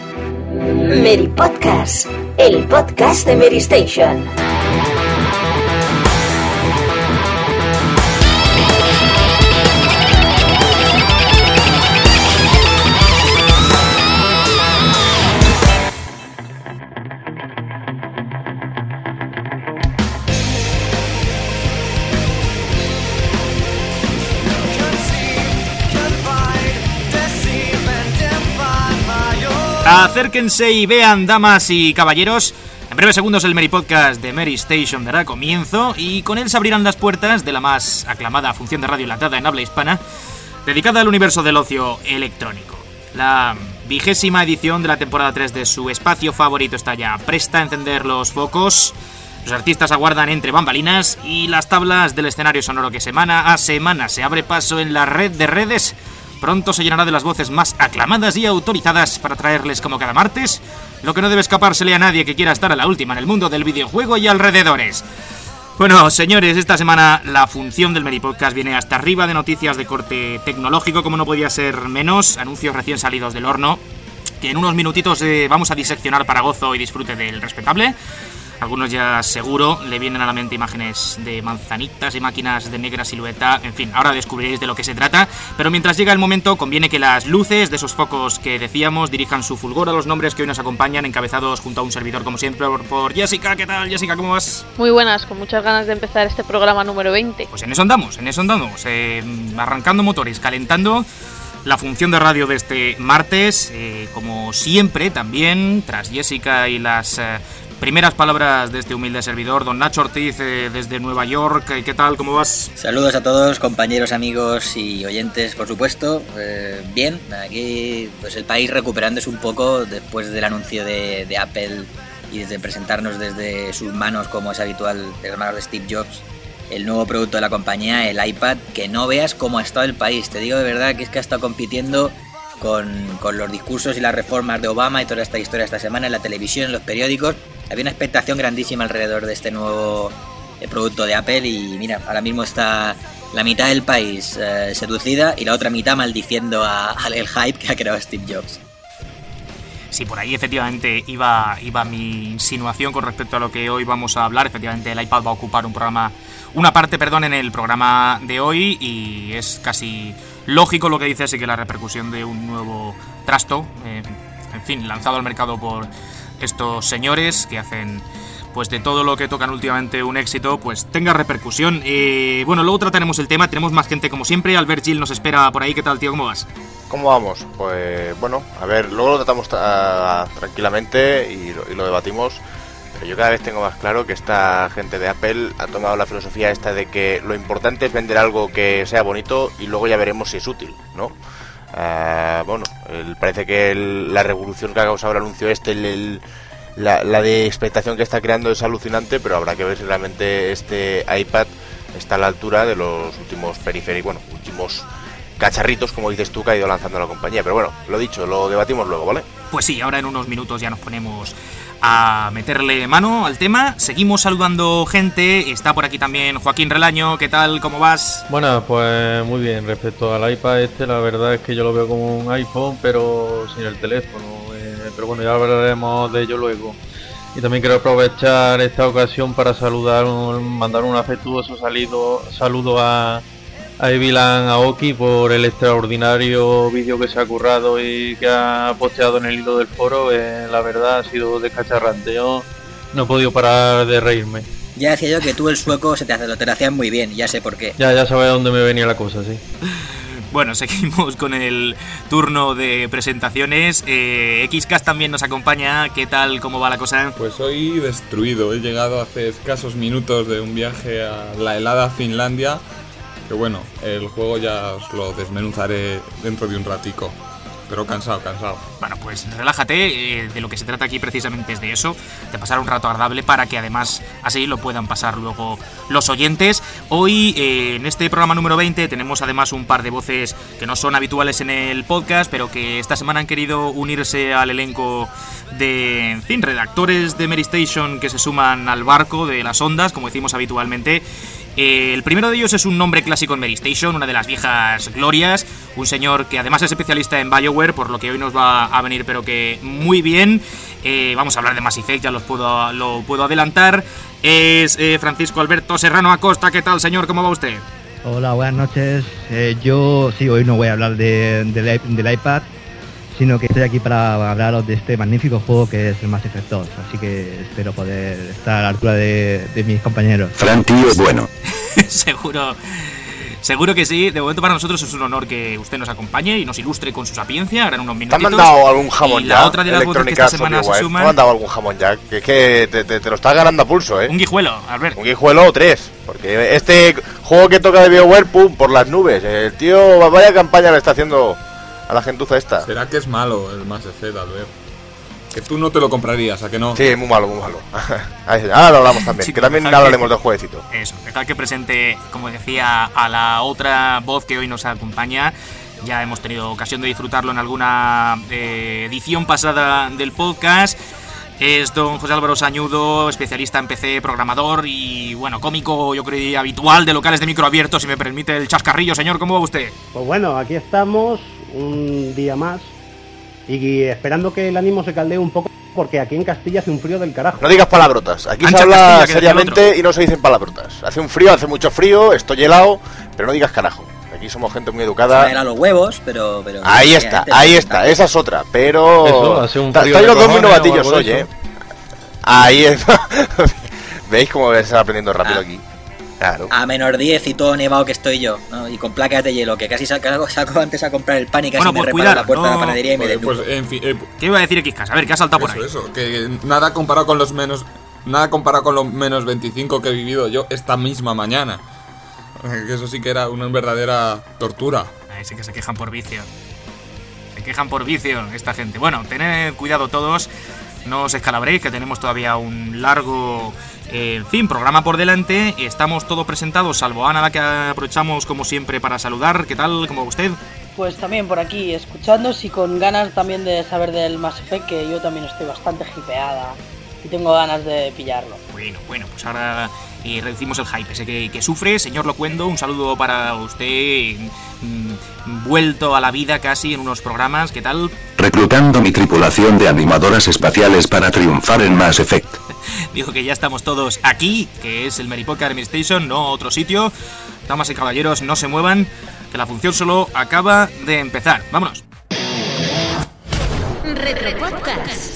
Mary Podcast, el podcast de Mary Station. Acérquense y vean, damas y caballeros. En breves segundos el Mary Podcast de Mary Station dará comienzo y con él se abrirán las puertas de la más aclamada función de radio enlatada en habla hispana dedicada al universo del ocio electrónico. La 20ª edición de la temporada 3 de su espacio favorito está ya presta a encender los focos. Los artistas aguardan entre bambalinas y las tablas del escenario sonoro que semana a semana se abre paso en la red de redes pronto se llenará de las voces más aclamadas y autorizadas para traerles como cada martes lo que no debe escapársele a nadie que quiera estar a la última en el mundo del videojuego y alrededores. Bueno, señores, esta semana la función del Mary Podcast viene hasta arriba de noticias de corte tecnológico, como no podía ser menos, anuncios recién salidos del horno, que en unos minutitos vamos a diseccionar para gozo y disfrute del respetable. Algunos ya seguro le vienen a la mente imágenes de manzanitas y máquinas de negra silueta. En fin, ahora descubriréis de lo que se trata. Pero mientras llega el momento, conviene que las luces de esos focos que decíamos dirijan su fulgor a los nombres que hoy nos acompañan, encabezados junto a un servidor, como siempre, por Jessica. ¿Qué tal, Jessica? ¿Cómo vas? Muy buenas, con muchas ganas de empezar este programa número 20. Pues en eso andamos. Arrancando motores, calentando la función de radio de este martes. Como siempre, también, tras Jessica y las primeras palabras de este humilde servidor, don Nacho Ortiz, desde Nueva York. ¿Qué tal? ¿Cómo vas? Saludos a todos, compañeros, amigos y oyentes, por supuesto. Bien, aquí pues el país recuperándose un poco después del anuncio de Apple y desde presentarnos desde sus manos, como es habitual, de las manos de Steve Jobs, el nuevo producto de la compañía, el iPad, que no veas cómo ha estado el país. Te digo de verdad que es que ha estado compitiendo con los discursos y las reformas de Obama y toda esta historia esta semana en la televisión, en los periódicos. Había una expectación grandísima alrededor de este nuevo producto de Apple y mira, ahora mismo está la mitad del país seducida y la otra mitad maldiciendo al hype que ha creado Steve Jobs. Sí, por ahí efectivamente iba mi insinuación con respecto a lo que hoy vamos a hablar. Efectivamente el iPad va a ocupar una parte en el programa de hoy y es casi lógico lo que dice, así que la repercusión de un nuevo trasto, en fin, lanzado al mercado por estos señores que hacen pues de todo lo que tocan últimamente un éxito, pues tenga repercusión. Bueno, luego trataremos el tema, tenemos más gente como siempre. Albert Gil nos espera por ahí. ¿Qué tal, tío? ¿Cómo vas? ¿Cómo vamos? Pues bueno, a ver, luego lo tratamos tranquilamente y lo debatimos, pero yo cada vez tengo más claro que esta gente de Apple ha tomado la filosofía esta de que lo importante es vender algo que sea bonito y luego ya veremos si es útil, ¿no? Bueno, parece que la revolución que ha causado el anuncio la de expectación que está creando es alucinante, pero habrá que ver si realmente este iPad está a la altura de los últimos periféricos, últimos cacharritos, como dices tú, que ha ido lanzando la compañía. Pero bueno, lo dicho, lo debatimos luego, ¿vale? Pues sí, ahora en unos minutos ya nos ponemos a meterle mano al tema. Seguimos saludando gente. Está por aquí también Joaquín Relaño. ¿Qué tal? ¿Cómo vas? Bueno, pues muy bien. Respecto al iPad la verdad es que yo lo veo como un iPhone, pero sin el teléfono. Pero bueno, ya hablaremos de ello luego. Y también quiero aprovechar esta ocasión para mandar un afectuoso saludo a Evilan Aoki por el extraordinario vídeo que se ha currado y que ha posteado en el hilo del foro. La verdad ha sido descacharrante. Yo no he podido parar de reírme. Ya decía yo que tú el sueco te lo hacías muy bien, ya sé por qué. Ya sabes a dónde me venía la cosa, sí. Bueno, seguimos con el turno de presentaciones. Xcast también nos acompaña. ¿Qué tal? ¿Cómo va la cosa? Pues hoy destruido. He llegado hace escasos minutos de un viaje a la helada Finlandia. Que bueno, el juego ya os lo desmenuzaré dentro de un ratico. Pero cansado. Bueno, pues relájate, de lo que se trata aquí precisamente es de eso, de pasar un rato agradable para que además así lo puedan pasar luego los oyentes. Hoy, en este programa número 20, tenemos además un par de voces que no son habituales en el podcast, pero que esta semana han querido unirse al elenco de, en fin, redactores de Mary Station que se suman al barco de las ondas, como decimos habitualmente. El primero de ellos es un nombre clásico en Mary Station, una de las viejas glorias, un señor que además es especialista en BioWare, por lo que hoy nos va a venir pero que muy bien. Vamos a hablar de Mass Effect, ya lo puedo adelantar. Es Francisco Alberto Serrano Acosta. ¿Qué tal, señor? ¿Cómo va usted? Hola, buenas noches. Yo sí, hoy no voy a hablar del iPad, sino que estoy aquí para hablaros de este magnífico juego que es el Mass Effect 2, así que espero poder estar a la altura de mis compañeros. Fran, tío, es bueno. Seguro que sí. De momento para nosotros es un honor que usted nos acompañe y nos ilustre con su sapiencia. Ahora en unos minutitos. ¿Te han mandado algún jamón y ya? La otra de las voces que esta semana se suman. ¿Te han mandado algún jamón ya? Que es que te lo estás ganando a pulso, ¿eh? Un guijuelo, Albert. Un guijuelo o 3. Porque este juego que toca de BioWare, pum, por las nubes. El tío, vaya campaña le está haciendo a la gentuza esta. ¿Será que es malo el Mass Effect, Albert? Que tú no te lo comprarías, ¿a que no? Sí, muy malo, muy malo. Ahora lo hablamos también, Sí, que también dejar hablaremos del jueguecito. Eso, dejar que presente, como decía, a la otra voz que hoy nos acompaña. Ya hemos tenido ocasión de disfrutarlo en alguna edición pasada del podcast. Es don José Álvaro Sañudo, especialista en PC, programador y, bueno, cómico, yo creo, habitual de locales de micro abiertos, si me permite el chascarrillo. Señor, ¿cómo va usted? Pues bueno, aquí estamos, un día más, y esperando que el ánimo se caldee un poco, porque aquí en Castilla hace un frío del carajo. No digas palabrotas, aquí Ancha se habla Castilla, que seriamente y no se dicen palabrotas. Hace un frío, hace mucho frío, estoy helado, pero no digas carajo. Aquí somos gente muy educada. Me a los huevos, pero ahí está, esa es otra, pero... Eso, hace un frío estáis los de dos muy cojones novatillos o algo hoy, de eso. Ahí está. ¿Veis cómo se va aprendiendo rápido aquí? Claro. A -10 y todo nevado que estoy yo, ¿no? Y con placas de hielo, que casi saco antes a comprar el pan y casi Bueno, me pues reparo cuidado, la puerta de no. la panadería y me Pues, desnudo. en fin, ¿Qué iba a decir Xcas? A ver, ¿qué ha saltado por ahí? eso, que nada comparado con los menos 25 que he vivido yo esta misma mañana. Que eso sí que era una verdadera tortura. Ahí sí que se quejan por vicio. Se quejan por vicio esta gente. Bueno, tened cuidado todos. No os escalabréis, que tenemos todavía un largo, programa por delante. Estamos todos presentados, salvo Ana, la que aprovechamos como siempre para saludar. ¿Qué tal? ¿Cómo va usted? Pues también por aquí, escuchándos y con ganas también de saber del Mass Effect, que yo también estoy bastante hipeada y tengo ganas de pillarlo. Bueno, pues ahora reducimos el hype ese que sufre. Señor Locuendo, un saludo para usted, vuelto a la vida casi en unos programas. ¿Qué tal? Reclutando mi tripulación de animadoras espaciales para triunfar en Mass Effect. Digo que ya estamos todos aquí, que es el Mary Podcast Mary Station, no otro sitio. Damas y caballeros, no se muevan, que la función solo acaba de empezar. ¡Vámonos! Retropodcast.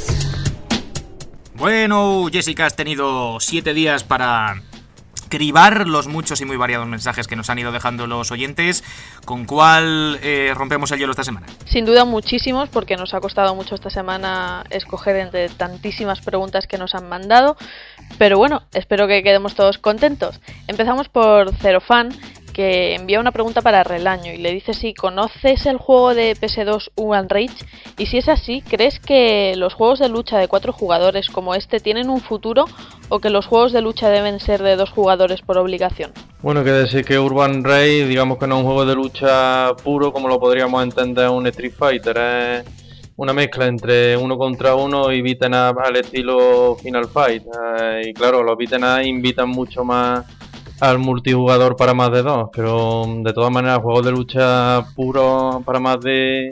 Bueno, Jessica, has tenido 7 días para cribar los muchos y muy variados mensajes que nos han ido dejando los oyentes. ¿Con cuál rompemos el hielo esta semana? Sin duda muchísimos, porque nos ha costado mucho esta semana escoger entre tantísimas preguntas que nos han mandado. Pero bueno, espero que quedemos todos contentos. Empezamos por Zerofan, que envía una pregunta para Relaño y le dice si conoces el juego de PS2 Human Reach, y si es así, ¿crees que los juegos de lucha de 4 jugadores como este tienen un futuro o que los juegos de lucha deben ser de 2 jugadores por obligación? Bueno, hay que decir que Urban Raid, digamos que no es un juego de lucha puro como lo podríamos entender un Street Fighter, es una mezcla entre uno contra uno y beat'em up al estilo Final Fight, y claro, los beat'em up invitan mucho más al multijugador para más de 2, pero de todas maneras juegos de lucha puros para más de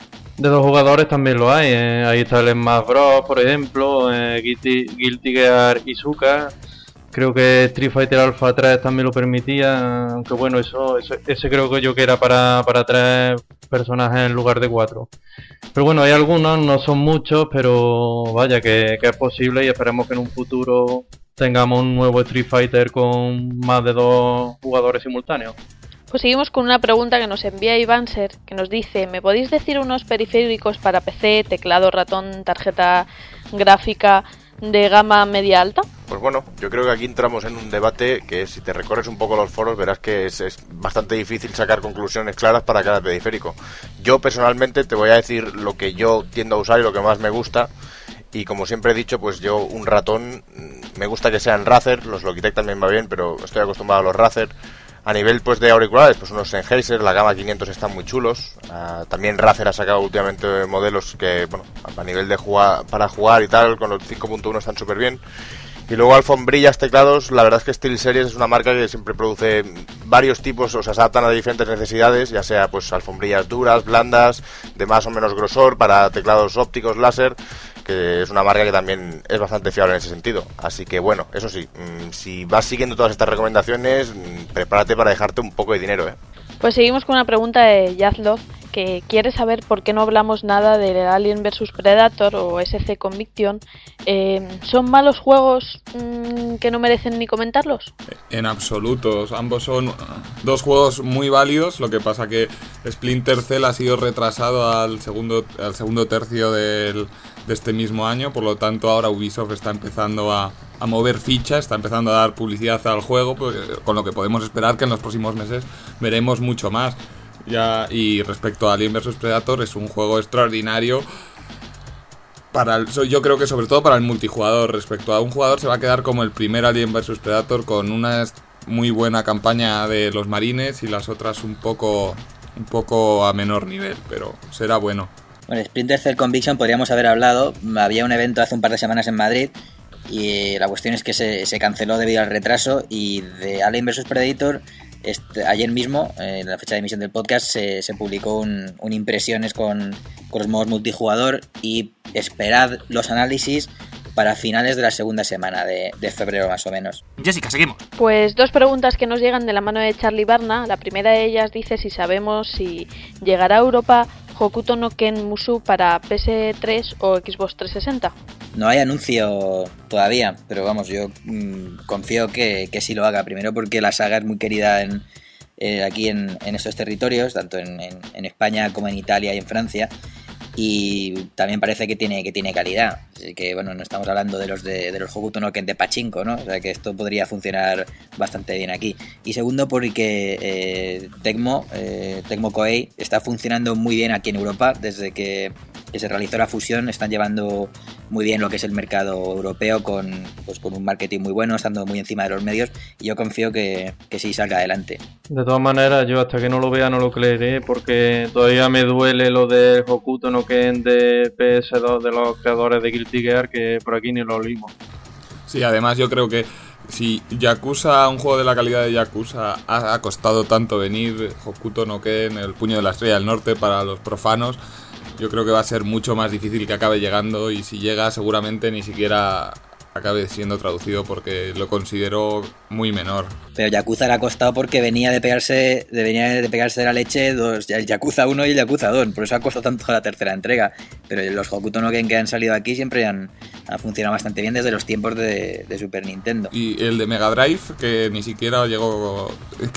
2 jugadores también lo hay. Ahí está el Smash Bros, por ejemplo, Guilty Gear Isuka. Creo que Street Fighter Alpha 3 también lo permitía, aunque bueno, ese creo que yo que era para 3 personajes en lugar de 4. Pero bueno, hay algunos, no son muchos, pero vaya que es posible, y esperemos que en un futuro tengamos un nuevo Street Fighter con más de 2 jugadores simultáneos. Pues seguimos con una pregunta que nos envía Ivanser, que nos dice: ¿me podéis decir unos periféricos para PC, teclado, ratón, tarjeta gráfica de gama media alta? Pues bueno, yo creo que aquí entramos en un debate que, si te recorres un poco los foros, verás que es bastante difícil sacar conclusiones claras para cada periférico. Yo personalmente te voy a decir lo que yo tiendo a usar y lo que más me gusta. Y como siempre he dicho, pues yo un ratón, me gusta que sean Razer, los Logitech también va bien, pero estoy acostumbrado a los Razer. A nivel pues de auriculares, pues unos Sennheiser, la gama 500 están muy chulos. También Razer ha sacado últimamente modelos que, bueno, a nivel de jugar, para jugar y tal, con los 5.1 están súper bien. Y luego alfombrillas, teclados, la verdad es que SteelSeries es una marca que siempre produce varios tipos, o sea, se adaptan a diferentes necesidades, ya sea pues alfombrillas duras, blandas, de más o menos grosor, para teclados ópticos, láser, que es una marca que también es bastante fiable en ese sentido. Así que bueno, eso sí, si vas siguiendo todas estas recomendaciones, prepárate para dejarte un poco de dinero, ¿eh? Pues seguimos con una pregunta de Yazlov, que quiere saber por qué no hablamos nada de Alien vs Predator o SC Conviction. ¿Son malos juegos que no merecen ni comentarlos? En absoluto, ambos son dos juegos muy válidos, lo que pasa que Splinter Cell ha sido retrasado al segundo tercio de este mismo año, por lo tanto ahora Ubisoft está empezando a mover fichas, está empezando a dar publicidad al juego, pues, con lo que podemos esperar que en los próximos meses veremos mucho más. Y respecto a Alien vs Predator, es un juego extraordinario yo creo que sobre todo para el multijugador. Respecto a un jugador, se va a quedar como el primer Alien vs Predator, con una muy buena campaña de los marines y las otras un poco a menor nivel, pero será bueno. Bueno, Splinter Cell Conviction podríamos haber hablado. Había un evento hace un par de semanas en Madrid y la cuestión es que se canceló debido al retraso. Y de Alien vs Predator, ayer mismo, en la fecha de emisión del podcast, se publicó un impresiones con los modos multijugador, y esperad los análisis para finales de la segunda semana de febrero más o menos. Jessica, seguimos. Pues dos preguntas que nos llegan de la mano de Charlie Barna. La primera de ellas dice si sabemos si llegará a Europa Hokuto no Ken Musou para PS3 o Xbox 360. No hay anuncio todavía, pero vamos, yo confío que sí lo haga. Primero porque la saga es muy querida aquí en estos territorios, tanto en España como en Italia y en Francia. Y también parece que tiene calidad. Así que bueno, no estamos hablando de los Hokuto no Ken de pachinko, ¿no? O sea que esto podría funcionar bastante bien aquí. Y segundo porque Tecmo Koei está funcionando muy bien aquí en Europa. Desde que se realizó la fusión, están llevando muy bien lo que es el mercado europeo, con un marketing muy bueno, estando muy encima de los medios, y yo confío que sí salga adelante. De todas maneras, yo hasta que no lo vea no lo creeré, porque todavía me duele lo del Hokuto no Ken de PS2 de los creadores de Guilty Gear, que por aquí ni lo oímos. Sí, además yo creo que si Yakuza, un juego de la calidad de Yakuza, ha costado tanto venir, Hokuto no Ken, el puño de la estrella del norte para los profanos, yo creo que va a ser mucho más difícil que acabe llegando, y si llega seguramente ni siquiera acabe siendo traducido, porque lo considero muy menor. Pero Yakuza le ha costado porque venía de pegarse de la leche el Yakuza 1 y el Yakuza 2, por eso ha costado tanto la tercera entrega. Pero los Hokuto no Ken que han salido aquí siempre han funcionado bastante bien desde los tiempos de Super Nintendo. Y el de Mega Drive, que ni siquiera llegó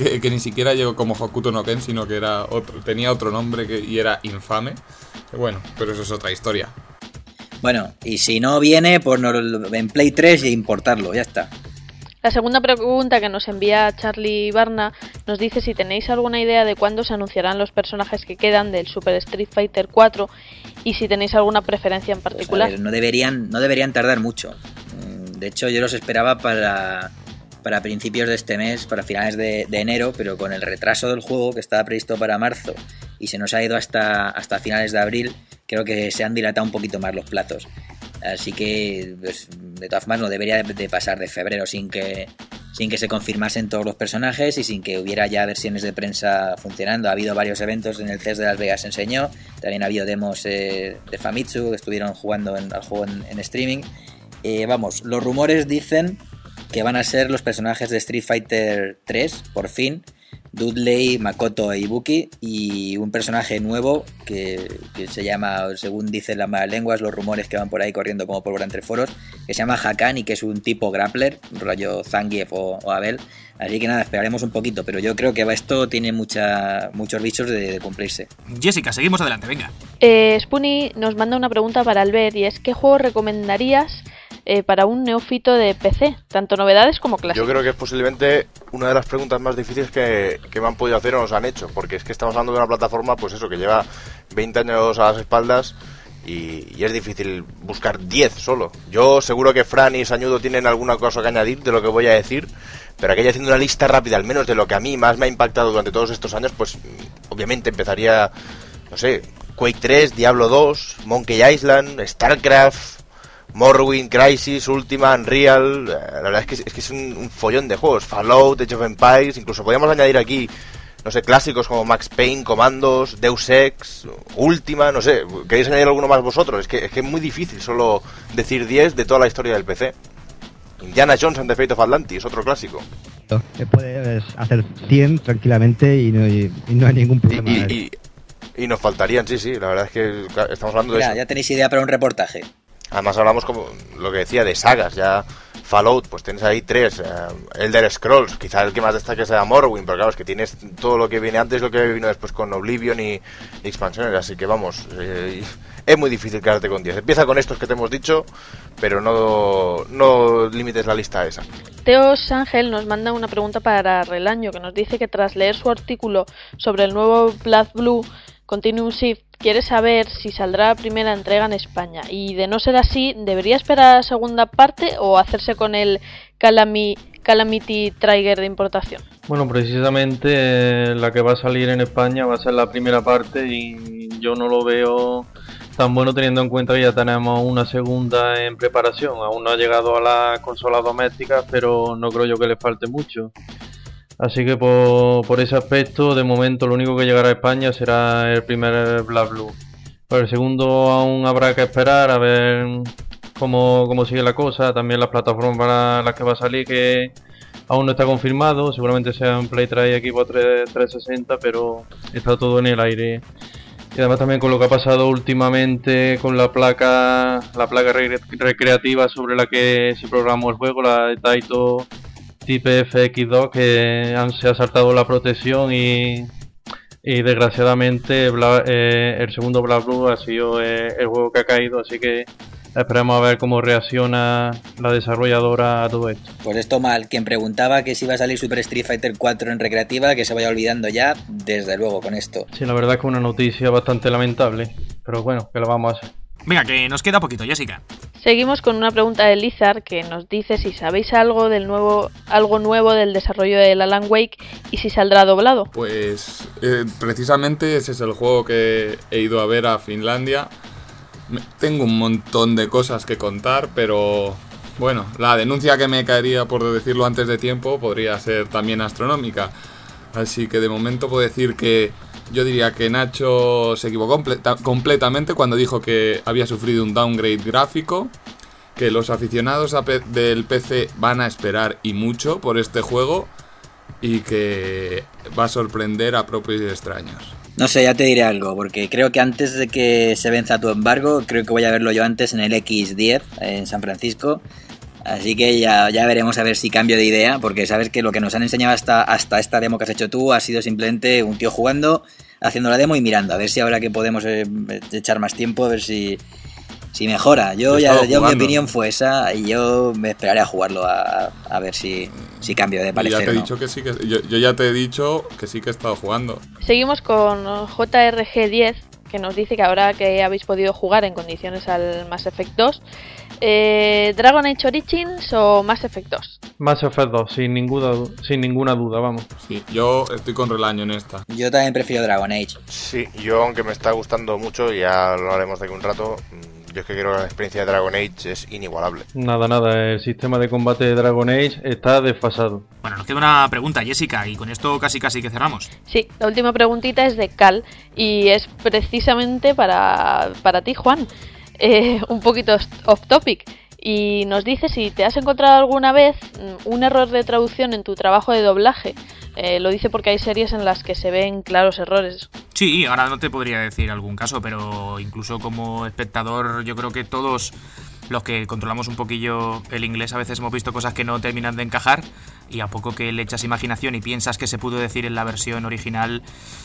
como Hokuto no Ken, sino que tenía otro nombre y era infame. Bueno, pero eso es otra historia. Bueno, y si no viene, pues en Play 3 y importarlo, ya está. La segunda pregunta que nos envía Charlie Barna nos dice si tenéis alguna idea de cuándo se anunciarán los personajes que quedan del Super Street Fighter 4 y si tenéis alguna preferencia en particular. Pues a ver, no deberían tardar mucho. De hecho, yo los esperaba para principios de este mes, para finales de enero, pero con el retraso del juego, que estaba previsto para marzo y se nos ha ido hasta finales de abril, creo que se han dilatado un poquito más los plazos. Así que, pues, de todas formas, no debería de pasar de febrero sin que se confirmasen todos los personajes y sin que hubiera ya versiones de prensa funcionando. Ha habido varios eventos en el CES de Las Vegas, se enseñó. También ha habido demos de Famitsu que estuvieron jugando al juego en streaming. Vamos, los rumores dicen que van a ser los personajes de Street Fighter 3, por fin, Dudley, Makoto e Ibuki, y un personaje nuevo que se llama, según dicen las malas lenguas, los rumores que van por ahí corriendo como pólvora entre foros, que se llama Hakan y que es un tipo grappler, rollo Zangief o Abel. Así que nada, esperaremos un poquito, pero yo creo que esto tiene muchos bichos de cumplirse. Jessica, seguimos adelante, venga. Spoonie nos manda una pregunta para Albert, y es ¿qué juego recomendarías para un neófito de PC? Tanto novedades como clásicos. Yo creo que es posiblemente una de las preguntas más difíciles que me han podido hacer o nos han hecho, porque es que estamos hablando de una plataforma, pues eso, que lleva 20 años a las espaldas y es difícil buscar 10 solo. Yo seguro que Fran y Sañudo tienen alguna cosa que añadir de lo que voy a decir, pero aquí haciendo una lista rápida, al menos de lo que a mí más me ha impactado durante todos estos años, pues obviamente empezaría, no sé, Quake 3, Diablo 2, Monkey Island, StarCraft, Morrowind, Crysis, Ultima, Unreal. La verdad es que es un follón de juegos. Fallout, Age of Empires, incluso podríamos añadir aquí, no sé, clásicos como Max Payne, Commandos, Deus Ex, Ultima, no sé. ¿Queréis añadir alguno más vosotros? Es que es muy difícil solo decir 10 de toda la historia del PC. Indiana Jones and the Fate of Atlantis, otro clásico. Puedes hacer 100 tranquilamente y no hay ningún problema. Y nos faltarían, sí, la verdad es que estamos hablando de eso. Ya tenéis idea para un reportaje. Además hablamos, como lo que decía, de sagas. Ya Fallout, pues tienes ahí 3. Elder Scrolls, quizá el que más destaque sea Morrowind, pero claro, es que tienes todo lo que viene antes, lo que vino después con Oblivion y expansiones. Así que vamos, es muy difícil quedarte con 10. Empieza con estos que te hemos dicho, pero no limites la lista a esa. Teos Ángel nos manda una pregunta para Relaño, que nos dice que tras leer su artículo sobre el nuevo BlazBlue Continuum Shift, quiere saber si saldrá la primera entrega en España, y de no ser así, ¿debería esperar a la segunda parte o hacerse con el Calamity Trigger de importación? Bueno, precisamente la que va a salir en España va a ser la primera parte y yo no lo veo tan bueno teniendo en cuenta que ya tenemos una segunda en preparación. Aún no ha llegado a las consolas domésticas, pero no creo yo que le falte mucho. Así que por ese aspecto, de momento lo único que llegará a España será el primer BlazBlue. Por el segundo aún habrá que esperar a ver cómo sigue la cosa. También las plataformas para las que va a salir, que aún no está confirmado. Seguramente sean Play 3 y Xbox 360, pero está todo en el aire. Y además también con lo que ha pasado últimamente con la placa recreativa sobre la que se programó el juego, la de Taito Type FX2, que se ha saltado la protección y desgraciadamente el segundo BlazBlue ha sido el juego que ha caído, así que esperemos a ver cómo reacciona la desarrolladora a todo esto. Pues esto mal, quien preguntaba que si iba a salir Super Street Fighter 4 en recreativa, que se vaya olvidando ya, desde luego, con esto. Sí, la verdad es que es una noticia bastante lamentable, pero bueno, que lo vamos a hacer. Venga, que nos queda poquito, Jessica. Seguimos con una pregunta de Lizard, que nos dice si sabéis algo nuevo del desarrollo del Alan Wake y si saldrá doblado. Pues precisamente ese es el juego que he ido a ver a Finlandia. Tengo un montón de cosas que contar, pero bueno, la denuncia que me caería por decirlo antes de tiempo podría ser también astronómica. Así que de momento puedo decir que yo diría que Nacho se equivocó completamente cuando dijo que había sufrido un downgrade gráfico, que los aficionados del PC van a esperar y mucho por este juego y que va a sorprender a propios y extraños. No sé, ya te diré algo, porque creo que antes de que se venza tu embargo, creo que voy a verlo yo antes en el X10 en San Francisco. Así que ya veremos a ver si cambio de idea, porque sabes que lo que nos han enseñado hasta esta demo que has hecho tú ha sido simplemente un tío jugando, haciendo la demo y mirando. A ver si ahora que podemos echar más tiempo, a ver si mejora. Yo mi opinión fue esa y yo me esperaré a jugarlo a ver si cambio de parecer. Ya te he dicho que sí, yo ya te he dicho que sí que he estado jugando. Seguimos con JRG10, que nos dice que ahora que habéis podido jugar en condiciones al Mass Effect 2, ¿Dragon Age Origins o Mass Effect 2? Mass Effect 2, sin ninguna duda, vamos. Sí, yo estoy con Relaño en esta. Yo también prefiero Dragon Age. Sí, yo aunque me está gustando mucho, ya lo haremos de aquí un rato, yo es que creo que la experiencia de Dragon Age es inigualable. Nada, el sistema de combate de Dragon Age está desfasado. Bueno, nos queda una pregunta, Jessica, y con esto casi que cerramos. Sí, la última preguntita es de Cal y es precisamente para ti, Juan. Un poquito off topic, y nos dice si te has encontrado alguna vez un error de traducción en tu trabajo de doblaje. Lo dice porque hay series en las que se ven claros errores. Sí, ahora no te podría decir algún caso, pero incluso como espectador yo creo que todos los que controlamos un poquillo el inglés a veces hemos visto cosas que no terminan de encajar, y a poco que le echas imaginación y piensas que se pudo decir en la versión original,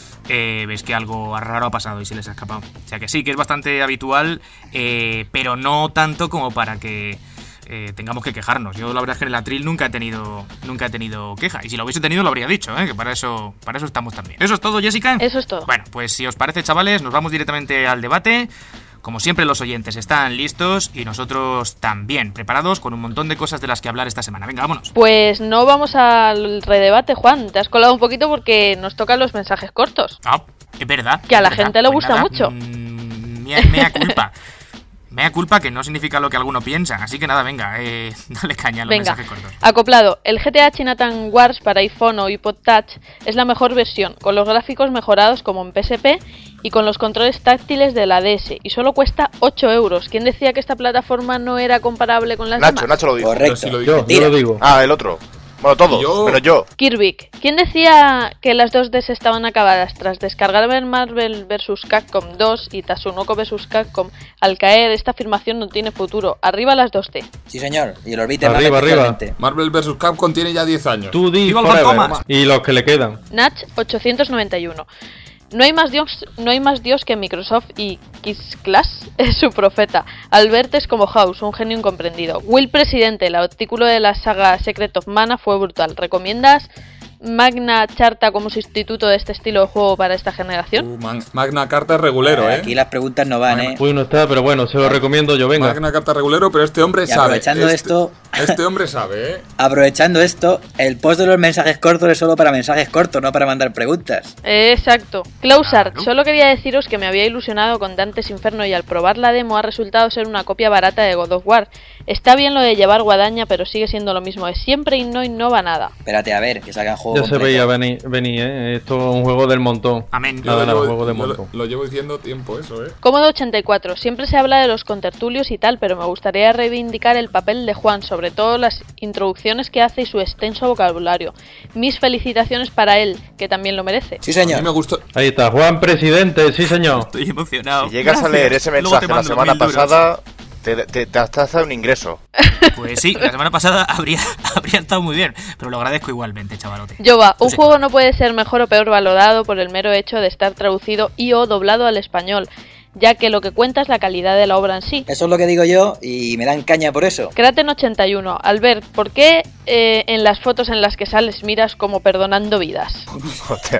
ves que algo raro ha pasado y se les ha escapado. O sea que sí, que es bastante habitual, pero no tanto como para que tengamos que quejarnos. Yo la verdad es que en el Atril nunca he tenido queja, y si lo hubiese tenido lo habría dicho, que para eso estamos también. ¿Eso es todo, Jessica? Eso es todo. Bueno, pues si os parece, chavales, nos vamos directamente al debate. Como siempre, los oyentes están listos y nosotros también, preparados con un montón de cosas de las que hablar esta semana. Venga, vámonos. Pues no vamos al redebate, Juan. Te has colado un poquito porque nos tocan los mensajes cortos. Ah, es verdad. Que a la gente le gusta mucho. Mea culpa. Mea culpa que no significa lo que alguno piensa, así que nada, venga, dale caña a los mensajes cortos. Acoplado, el GTA Chinatown Wars para iPhone o iPod Touch es la mejor versión, con los gráficos mejorados como en PSP y con los controles táctiles de la DS, y solo cuesta 8 euros. ¿Quién decía que esta plataforma no era comparable con las demás? Nacho lo dijo. Correcto. Sí lo Yo lo digo. Ah, el otro. Bueno, todos, menos yo. Kirby, ¿quién decía que las 2Ds estaban acabadas? Tras descargar Marvel vs. Capcom 2 y Tatsunoko vs. Capcom, al caer, esta afirmación no tiene futuro. Arriba las 2D. Sí, señor. Y el Orbiter Arriba. Marvel vs. Capcom tiene ya 10 años. Tú di ¡Viva el forever. Fantomas! Y los que le quedan. Nach 891. No hay más Dios que Microsoft y Kiss-Class es su profeta. Albert es como House, un genio incomprendido. Will Presidente, el artículo de la saga Secret of Mana fue brutal. ¿Recomiendas Magna Carta como sustituto de este estilo de juego para esta generación? Magna Carta es regulero, Aquí las preguntas no van, Uy, no está, pero bueno, se lo recomiendo yo, venga. Magna Carta regulero, pero este hombre Y sabe. aprovechando esto... Este hombre sabe, Aprovechando esto, el post de los mensajes cortos es solo para mensajes cortos, no para mandar preguntas. Exacto. Klausart, Claro. solo quería deciros que me había ilusionado con Dante's Inferno y al probar la demo ha resultado ser una copia barata de God of War. Está bien lo de llevar guadaña, pero sigue siendo lo mismo de siempre y no innova nada. Espérate a ver, que salgan juegos Ya se veía venir, Esto es un juego del montón. Amén. Nada, juego del montón. Lo llevo diciendo tiempo eso, Cómodo 84, siempre se habla de los contertulios y tal, pero me gustaría reivindicar el papel de Juan, sobre todo las introducciones que hace y su extenso vocabulario. Mis felicitaciones para él, que también lo merece. Sí, A señor. mí me gustó. Ahí está, Juan Presidente, sí señor. Estoy emocionado. Si llegas a leer ese Luego mensaje te la mando semana 1000 euros. pasada, te has dado un ingreso. Pues sí, la semana pasada habría estado muy bien, pero lo agradezco igualmente, chavalote. Jova, un Sí. juego no puede ser mejor o peor valorado por el mero hecho de estar traducido y o doblado al español, ya que lo que cuenta es la calidad de la obra en sí. Eso es lo que digo yo y me dan caña por eso. Kraten 81, Albert, ¿por qué en las fotos en las que sales miras como perdonando vidas? Hostia.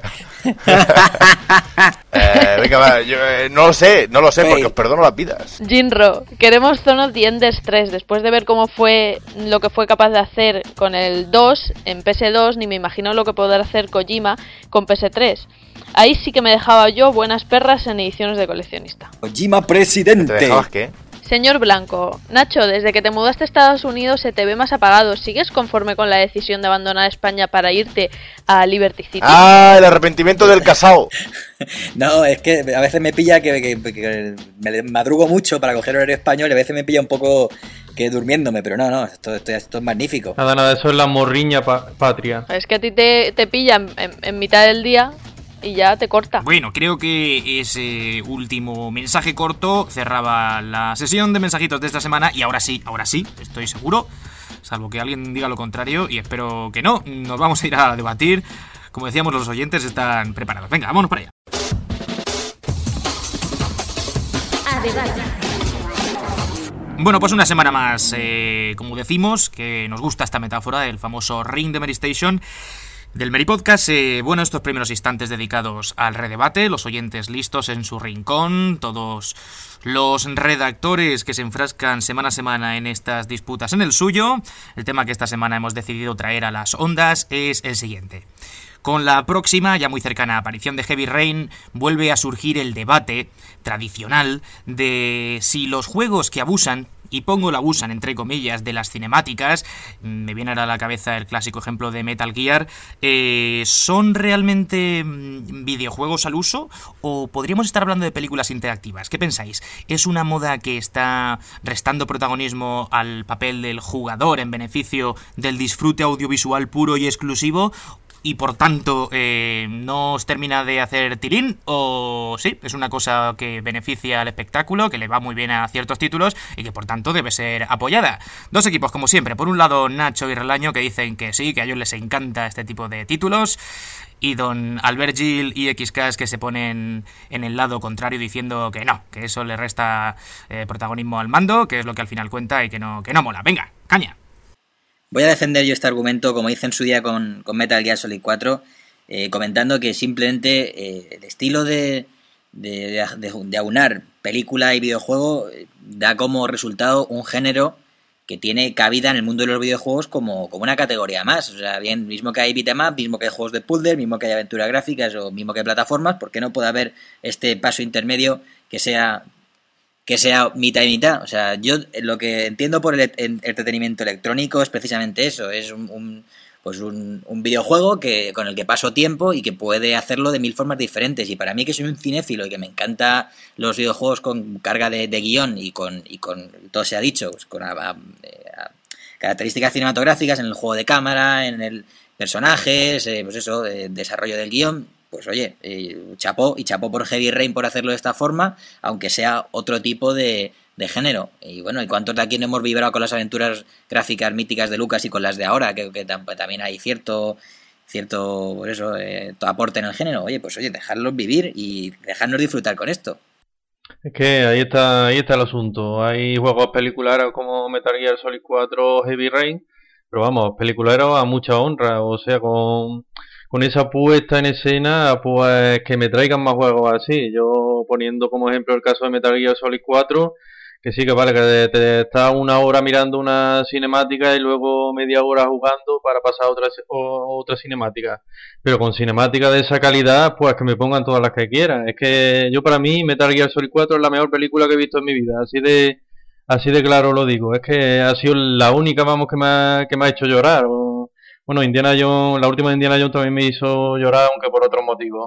Venga, va, yo no lo sé, porque os perdono las vidas. Jinro, queremos Zone of the Enders 3, después de ver cómo fue lo que fue capaz de hacer con el 2 en PS2, ni me imagino lo que podrá hacer Kojima con PS3. Ahí sí que me dejaba yo buenas perras en ediciones de coleccionista. Kojima Presidente. ¿Te dejabas qué? Señor Blanco, Nacho, desde que te mudaste a Estados Unidos se te ve más apagado. ¿Sigues conforme con la decisión de abandonar España para irte a Liberty City? Ah, el arrepentimiento del casao. No, es que a veces me pilla que me madrugo mucho para coger horario español y a veces me pilla un poco que durmiéndome, pero no, esto es magnífico. Nada, eso es la morriña patria. Es que a ti te pillan en mitad del día y ya te corta. Bueno, creo que ese último mensaje corto cerraba la sesión de mensajitos de esta semana y ahora sí, estoy seguro, salvo que alguien diga lo contrario y espero que no, nos vamos a ir a debatir. Como decíamos, los oyentes están preparados. Venga, vámonos para allá. Bueno, pues una semana más, como decimos, que nos gusta esta metáfora del famoso ring de Mary Station del Mary Podcast. Bueno, estos primeros instantes dedicados al redebate, los oyentes listos en su rincón, todos los redactores que se enfrascan semana a semana en estas disputas en el suyo. El tema que esta semana hemos decidido traer a las ondas es el siguiente. Con la próxima, ya muy cercana aparición de Heavy Rain, vuelve a surgir el debate tradicional de si los juegos que abusan, y pongo el abusan entre comillas, de las cinemáticas, me viene ahora a la cabeza el clásico ejemplo de Metal Gear, ¿son realmente videojuegos al uso o podríamos estar hablando de películas interactivas? ¿Qué pensáis? ¿Es una moda que está restando protagonismo al papel del jugador en beneficio del disfrute audiovisual puro y exclusivo? Y por tanto no os termina de hacer tirín, o sí, es una cosa que beneficia al espectáculo, que le va muy bien a ciertos títulos y que por tanto debe ser apoyada. Dos equipos como siempre, por un lado Nacho y Relaño, que dicen que sí, que a ellos les encanta este tipo de títulos, y don Albert Gil y XCAS que se ponen en el lado contrario diciendo que no, que eso le resta protagonismo al mando, que es lo que al final cuenta y que no mola. Venga, caña. Voy a defender yo este argumento, como hice en su día con Metal Gear Solid 4, comentando que simplemente el estilo de aunar película y videojuego da como resultado un género que tiene cabida en el mundo de los videojuegos como una categoría más. O sea, bien, mismo que hay beat'em up, mismo que hay juegos de puzzle, mismo que hay aventuras gráficas o mismo que hay plataformas, ¿por qué no puede haber este paso intermedio que sea que sea mitad y mitad. O sea, yo lo que entiendo por el entretenimiento electrónico es precisamente eso, es un videojuego con el que paso tiempo y que puede hacerlo de mil formas diferentes. Y para mí, que soy un cinéfilo y que me encanta los videojuegos con carga de guión y con todo se ha dicho, pues con características cinematográficas en el juego de cámara, en el personajes, pues eso, desarrollo del guión, pues oye, chapó por Heavy Rain por hacerlo de esta forma, aunque sea otro tipo de género. Y bueno, ¿y cuántos de aquí no hemos vibrado con las aventuras gráficas míticas de Lucas y con las de ahora? Que también hay cierto pues eso, aporte en el género. Oye, dejarlos vivir y dejarnos disfrutar con esto. Es que ahí está el asunto. Hay juegos peliculares como Metal Gear Solid 4 Heavy Rain, pero vamos, peliculares a mucha honra, o sea, con esa puesta en escena, pues que me traigan más juegos así. Yo poniendo como ejemplo el caso de Metal Gear Solid 4, que sí que vale, que te estás una hora mirando una cinemática y luego media hora jugando para pasar otra cinemática. Pero con cinemática de esa calidad, pues que me pongan todas las que quieran. Es que yo, para mí, Metal Gear Solid 4 es la mejor película que he visto en mi vida. Así de claro lo digo. Es que ha sido la única, vamos, que me ha hecho llorar. Bueno, Indiana Jones, la última de Indiana Jones también me hizo llorar, aunque por otros motivos.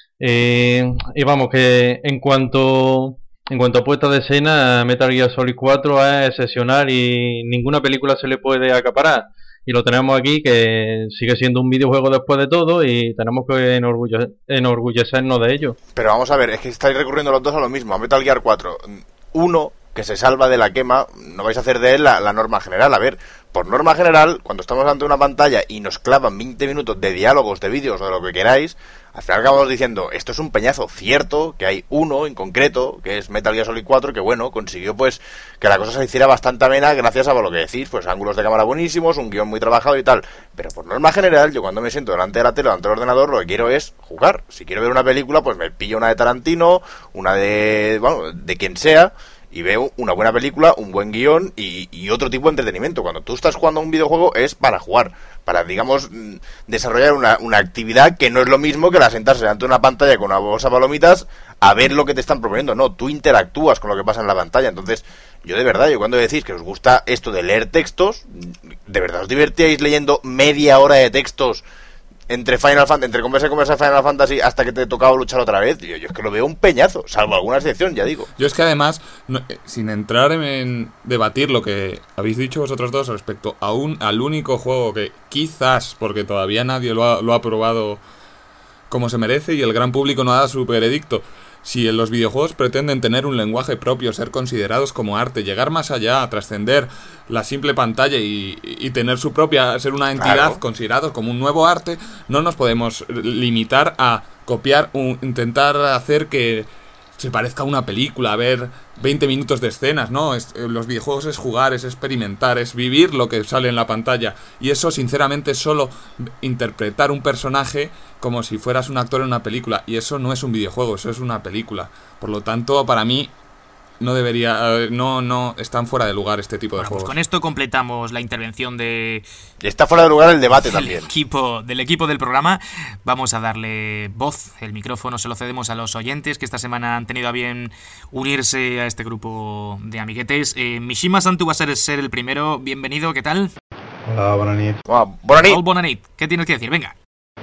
Y vamos, que en cuanto a puesta de escena, Metal Gear Solid 4 es excepcional y ninguna película se le puede acaparar. Y lo tenemos aquí, que sigue siendo un videojuego después de todo, y tenemos que enorgullecernos de ello. Pero vamos a ver, es que estáis recurriendo los dos a lo mismo, a Metal Gear 4. Uno, que se salva de la quema, no vais a hacer de él la norma general. A ver, por norma general, cuando estamos ante una pantalla y nos clavan 20 minutos de diálogos, de vídeos o de lo que queráis, al final acabamos diciendo, esto es un peñazo. Cierto que hay uno en concreto, que es Metal Gear Solid 4, que bueno, consiguió pues que la cosa se hiciera bastante amena gracias a lo que decís, pues ángulos de cámara buenísimos, un guión muy trabajado y tal. Pero por norma general, yo cuando me siento delante de la tele, delante del ordenador, lo que quiero es jugar. Si quiero ver una película, pues me pillo una de Tarantino, una de quien sea, y veo una buena película, un buen guión y otro tipo de entretenimiento. Cuando tú estás jugando a un videojuego es para jugar, para, digamos, desarrollar una actividad que no es lo mismo que la sentarse delante de una pantalla con una bolsa de palomitas a ver lo que te están proponiendo. No, tú interactúas con lo que pasa en la pantalla. Entonces, yo cuando decís que os gusta esto de leer textos, ¿de verdad os divertíais leyendo media hora de textos entre conversa y conversa de Final Fantasy hasta que te tocaba luchar otra vez? Yo es que lo veo un peñazo, salvo alguna excepción, ya digo. Yo es que además, sin entrar en debatir lo que habéis dicho vosotros dos respecto al único juego que quizás, porque todavía nadie lo ha probado como se merece y el gran público no ha dado su veredicto, si en los videojuegos pretenden tener un lenguaje propio, ser considerados como arte, llegar más allá, trascender la simple pantalla y tener su propia, ser una entidad, claro, considerados como un nuevo arte, no nos podemos limitar a copiar, intentar hacer que se parezca a una película, a ver 20 minutos de escenas, ¿no? Los videojuegos es jugar, es experimentar, es vivir lo que sale en la pantalla. Y eso, sinceramente, es solo interpretar un personaje como si fueras un actor en una película. Y eso no es un videojuego, eso es una película. Por lo tanto, para mí, no debería, no están fuera de lugar este tipo de juegos. Pues con esto completamos la intervención de... Y está fuera de lugar el debate también. Del equipo del programa. Vamos a darle voz, el micrófono se lo cedemos a los oyentes que esta semana han tenido a bien unirse a este grupo de amiguetes. Mishima-san, tú vas a ser el primero. Bienvenido, ¿qué tal? Hola, buenas noches. Buenas noches. ¿Qué tienes que decir? Venga.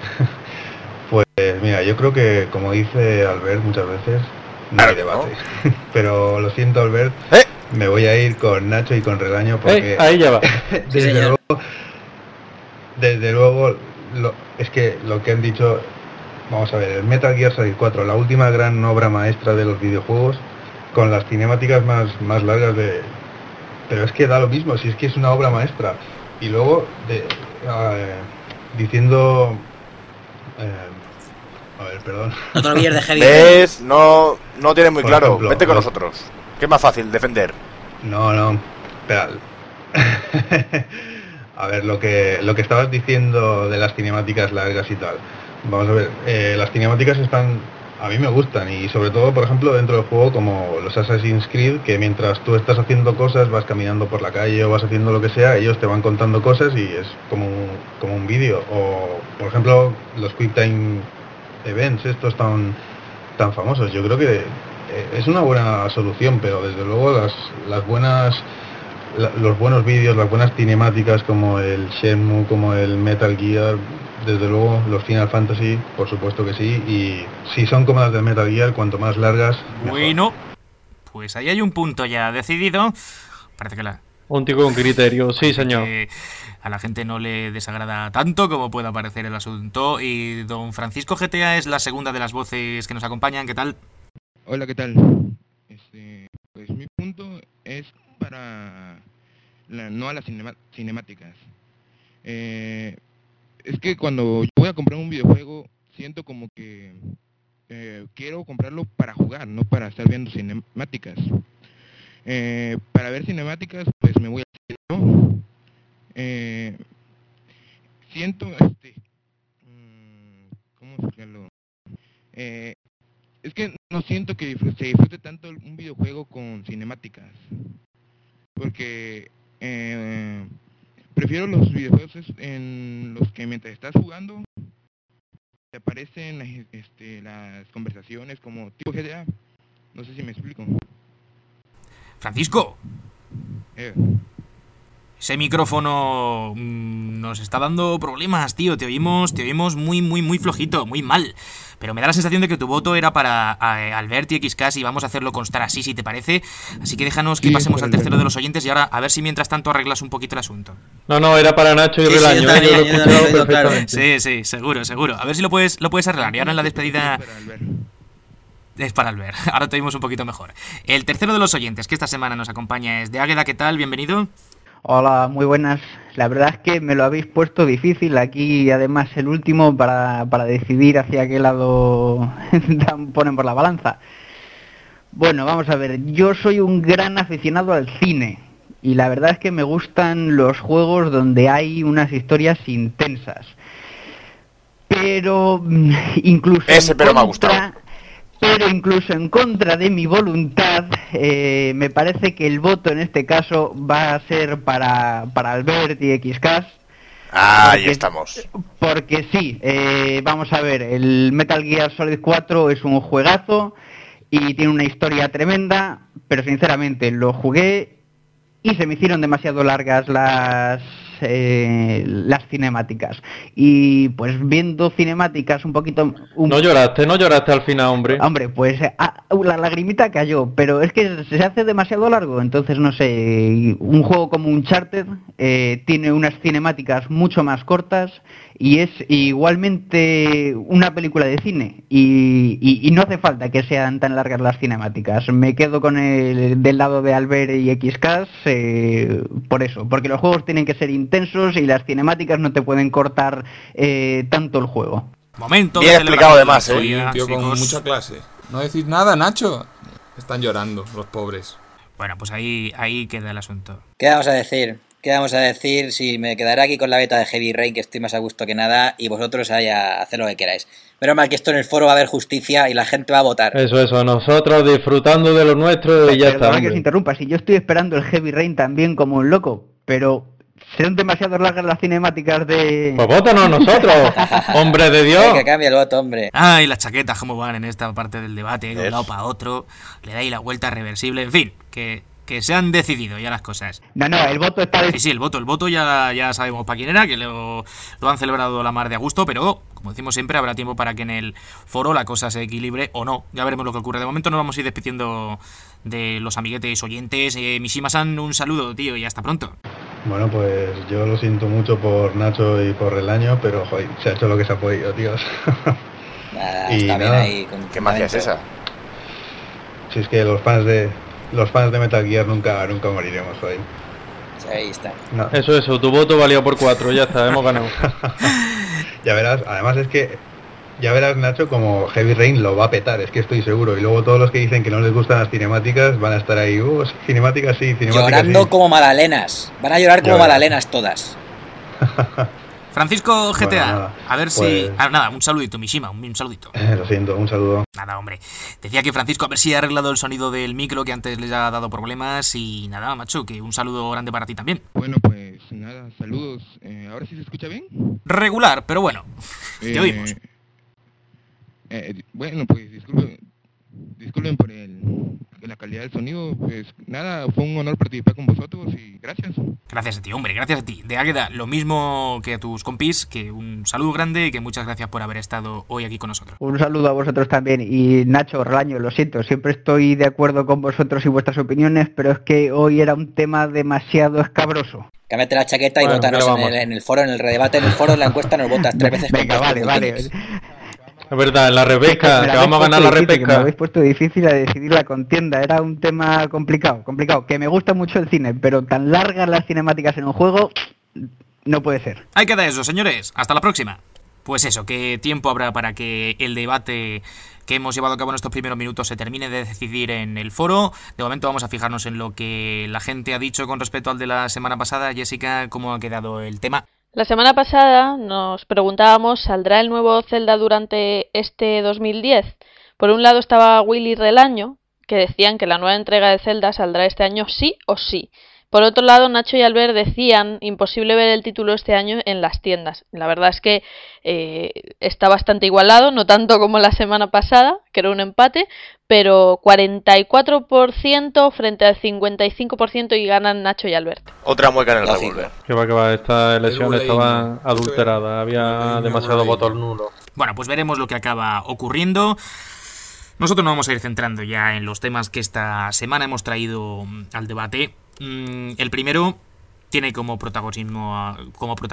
Pues mira, yo creo que, como dice Albert muchas veces, no hay debate. ¿No? Pero lo siento, Albert, me voy a ir con Nacho y con Regaño porque... ahí ya va. Desde luego, es que lo que han dicho... Vamos a ver, el Metal Gear Solid 4, la última gran obra maestra de los videojuegos, con las cinemáticas más largas de... Pero es que da lo mismo, si es que es una obra maestra. Y luego, diciendo... a ver, perdón. No te olvides de Heavy. ¿Ves? No tienes muy claro. Ejemplo, vete con nosotros. ¿Qué es más fácil defender? No. Espera. A ver, lo que estabas diciendo de las cinemáticas largas y tal. Vamos a ver, las cinemáticas a mí me gustan, y sobre todo, por ejemplo, dentro del juego, como los Assassin's Creed, que mientras tú estás haciendo cosas, vas caminando por la calle o vas haciendo lo que sea, ellos te van contando cosas y es como un vídeo. O, por ejemplo, los Quick Time Events, estos tan famosos. Yo creo que es una buena solución, pero desde luego los buenos vídeos, las buenas cinemáticas como el Shenmue, como el Metal Gear, desde luego los Final Fantasy, por supuesto que sí, y si son como las del Metal Gear, cuanto más largas, mejor. Bueno, pues ahí hay un punto ya decidido. Parece que un tío con criterio, sí señor. A la gente no le desagrada tanto como pueda parecer el asunto. Y don Francisco GTA es la segunda de las voces que nos acompañan. ¿Qué tal? Hola, ¿qué tal? Pues mi punto es para no a las cinemáticas. Es que cuando yo voy a comprar un videojuego, siento como que quiero comprarlo para jugar, no para estar viendo cinemáticas. Para ver cinemáticas, pues me voy al cine, ¿no? Siento, ¿cómo explicarlo? Es que no siento que se disfrute tanto un videojuego con cinemáticas, porque prefiero los videojuegos en los que mientras estás jugando te aparecen las conversaciones como tipo GTA. No sé si me explico. Francisco, ese micrófono nos está dando problemas, tío. Te oímos muy flojito, muy mal. Pero me da la sensación de que tu voto era para Albert y XCAS y vamos a hacerlo constar así, si te parece. Así que déjanos que pasemos al tercero de los oyentes y ahora a ver si mientras tanto arreglas un poquito el asunto. No, era para Nacho y Relaño. Sí, seguro. A ver si lo puedes arreglar. Y ahora en la despedida... Es para Albert. Ahora te oímos un poquito mejor. El tercero de los oyentes que esta semana nos acompaña es de Águeda. ¿Qué tal? Bienvenido. Hola, muy buenas. La verdad es que me lo habéis puesto difícil aquí, además el último, para decidir hacia qué lado ponen por la balanza. Bueno, vamos a ver, yo soy un gran aficionado al cine y la verdad es que me gustan los juegos donde hay unas historias intensas. Pero incluso en contra de mi voluntad, me parece que el voto en este caso va a ser para Albert y XCAS. Ahí estamos. Porque sí, vamos a ver, el Metal Gear Solid 4 es un juegazo y tiene una historia tremenda, pero sinceramente lo jugué y se me hicieron demasiado largas las cinemáticas. Y pues viendo cinemáticas un poquito... No lloraste al final, hombre. Hombre, pues la lagrimita cayó, pero es que se hace demasiado largo, entonces no sé, un juego como Uncharted tiene unas cinemáticas mucho más cortas y es igualmente una película de cine y no hace falta que sean tan largas las cinemáticas. Me quedo con del lado de Albert y XCAS por eso, porque los juegos tienen que ser intensos y las cinemáticas no te pueden cortar tanto el juego. Momento bien explicado además, Un tío con mucha clase. No decís nada, Nacho. Están llorando los pobres. Bueno, pues ahí queda el asunto. ¿Qué vamos a decir? ¿Qué vamos a decir si me quedaré aquí con la beta de Heavy Rain, que estoy más a gusto que nada, y vosotros ahí a hacer lo que queráis? Menos mal que esto en el foro va a haber justicia y la gente va a votar. Eso, nosotros disfrutando de lo nuestro y ya está. Perdona que se interrumpa, si yo estoy esperando el Heavy Rain también como un loco, pero serán demasiado largas las cinemáticas de... Pues votanos nosotros, hombre de Dios. Que cambie el voto, hombre. Ay, las chaquetas cómo van en esta parte del debate, de un lado para otro, le dais la vuelta reversible, en fin, que se han decidido ya las cosas. No, el voto está... Sí, el voto ya sabemos para quién era, que lo han celebrado la mar de a gusto, pero, como decimos siempre, habrá tiempo para que en el foro la cosa se equilibre o no. Ya veremos lo que ocurre. De momento nos vamos a ir despidiendo de los amiguetes oyentes. Mishima-san, un saludo, tío, y hasta pronto. Bueno, pues yo lo siento mucho por Nacho y por Relaño, pero joder, se ha hecho lo que se ha podido, tíos. Está bien ahí. ¿Qué magia es esa? Si es que los fans de Metal Gear nunca moriremos, joder. Sí, ahí está. No. Eso, tu voto valía por 4, ya está, hemos ganado. Ya verás, además es que, ya verás, Nacho, como Heavy Rain lo va a petar, es que estoy seguro. Y luego todos los que dicen que no les gustan las cinemáticas van a estar ahí, cinemáticas sí, cinemáticas llorando sí. Como magdalenas, van a llorar como magdalenas todas. Francisco GTA, bueno, nada, a ver si... nada, un saludito, Mishima, un saludito. Lo siento, un saludo. Nada, hombre. Decía que Francisco, a ver si ha arreglado el sonido del micro, que antes les ha dado problemas. Y nada, macho, que un saludo grande para ti también. Bueno, pues nada, saludos. ¿Ahora sí se escucha bien? Regular, pero bueno, te oímos. Bueno, pues disculpe. disculpen por la calidad del sonido. Pues nada, fue un honor participar con vosotros y gracias. Gracias a ti, hombre, gracias a ti. De Águeda, lo mismo que a tus compis, que un saludo grande y que muchas gracias por haber estado hoy aquí con nosotros. Un saludo a vosotros también. Y Nacho, Relaño, lo siento, siempre estoy de acuerdo con vosotros y vuestras opiniones, pero es que hoy era un tema demasiado escabroso. Cámbiate la chaqueta y votanos en el foro, en el redebate, en el foro, en la encuesta nos votas 3 veces. Venga, vale. Es verdad, en la repesca, que vamos a ganar la repesca. Me habéis puesto difícil a decidir la contienda, era un tema complicado, que me gusta mucho el cine, pero tan largas las cinemáticas en un juego, no puede ser. Ahí queda eso, señores, hasta la próxima. Pues eso, ¿qué tiempo habrá para que el debate que hemos llevado a cabo en estos primeros minutos se termine de decidir en el foro? De momento vamos a fijarnos en lo que la gente ha dicho con respecto al de la semana pasada. Jessica, ¿cómo ha quedado el tema? La semana pasada nos preguntábamos, ¿saldrá el nuevo Zelda durante este 2010? Por un lado estaba Willy Relaño, que decían que la nueva entrega de Zelda saldrá este año sí o sí. Por otro lado, Nacho y Albert decían imposible ver el título este año en las tiendas. La verdad es que está bastante igualado, no tanto como la semana pasada, que era un empate, pero 44% frente al 55% y ganan Nacho y Albert. Otra mueca en el revólver. Que va, esta elección estaba adulterada, había demasiados votos nulos. Bueno, pues veremos lo que acaba ocurriendo. Nosotros nos vamos a ir centrando ya en los temas que esta semana hemos traído al debate. El primero tiene como protagonista,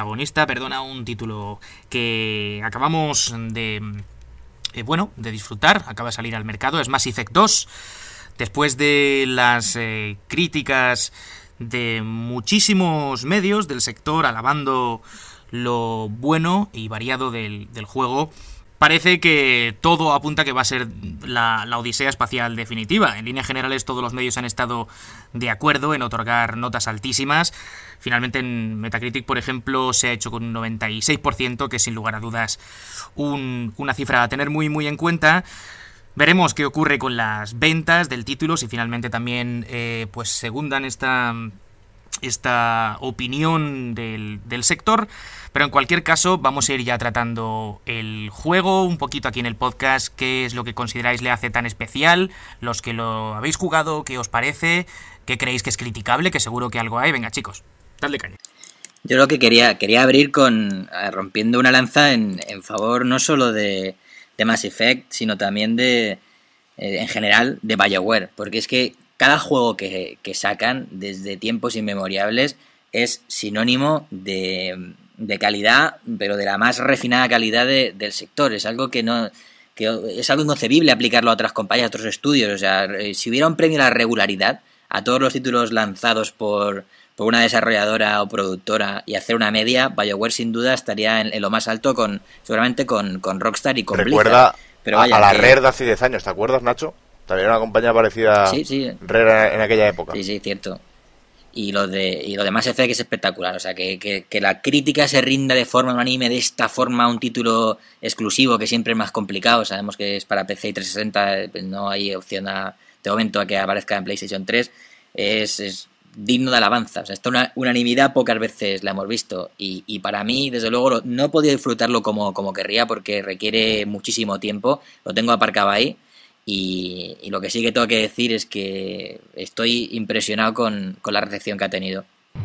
un título que acabamos de disfrutar, acaba de salir al mercado, es Mass Effect 2. Después de las críticas de muchísimos medios del sector alabando lo bueno y variado del juego, parece que todo apunta que va a ser la odisea espacial definitiva. En líneas generales todos los medios han estado de acuerdo en otorgar notas altísimas. Finalmente en Metacritic, por ejemplo, se ha hecho con un 96%, que es sin lugar a dudas una cifra a tener muy muy en cuenta. Veremos qué ocurre con las ventas del título, si finalmente también pues secundan esta opinión del sector. Pero en cualquier caso vamos a ir ya tratando el juego un poquito aquí en el podcast. ¿Qué es lo que consideráis le hace tan especial? Los que lo habéis jugado, ¿qué os parece? ¿Qué creéis que es criticable? Que seguro que algo hay. Venga, chicos, dadle caña. Yo lo que quería abrir rompiendo una lanza en favor no solo de Mass Effect, sino también en general de BioWare, porque es que cada juego que sacan desde tiempos inmemorables es sinónimo de calidad, pero de la más refinada calidad del sector. Es algo que es algo inconcebible aplicarlo a otras compañías, a otros estudios. O sea, si hubiera un premio a la regularidad a todos los títulos lanzados por una desarrolladora o productora y hacer una media, BioWare sin duda estaría en lo más alto seguramente con Rockstar y con Blizzard. Recuerda a la Rare de hace 10 años, ¿te acuerdas, Nacho? También era una compañía parecida a Rare en aquella época. Sí, cierto. Y lo de Mass Effect es espectacular. O sea, que la crítica se rinda de forma unánime de esta forma a un título exclusivo, que siempre es más complicado. Sabemos que es para PC y 360, no hay opción de momento a que aparezca en PlayStation 3. Es digno de alabanza. O sea, esta unanimidad pocas veces la hemos visto. Y para mí, desde luego, no he podido disfrutarlo como querría, porque requiere muchísimo tiempo. Lo tengo aparcado ahí. Y lo que sí que tengo que decir es que estoy impresionado con la recepción que ha tenido.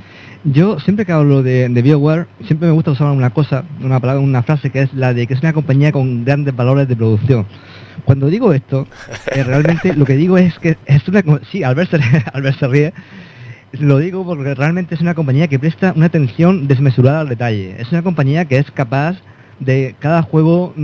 Yo siempre que hablo de BioWare, siempre me gusta usar una frase que es la de que es una compañía con grandes valores de producción. Cuando digo esto, realmente lo que digo es que es una... Sí, Albert se ríe. Lo digo porque realmente es una compañía que presta una atención desmesurada al detalle. Es una compañía que es capaz de cada juego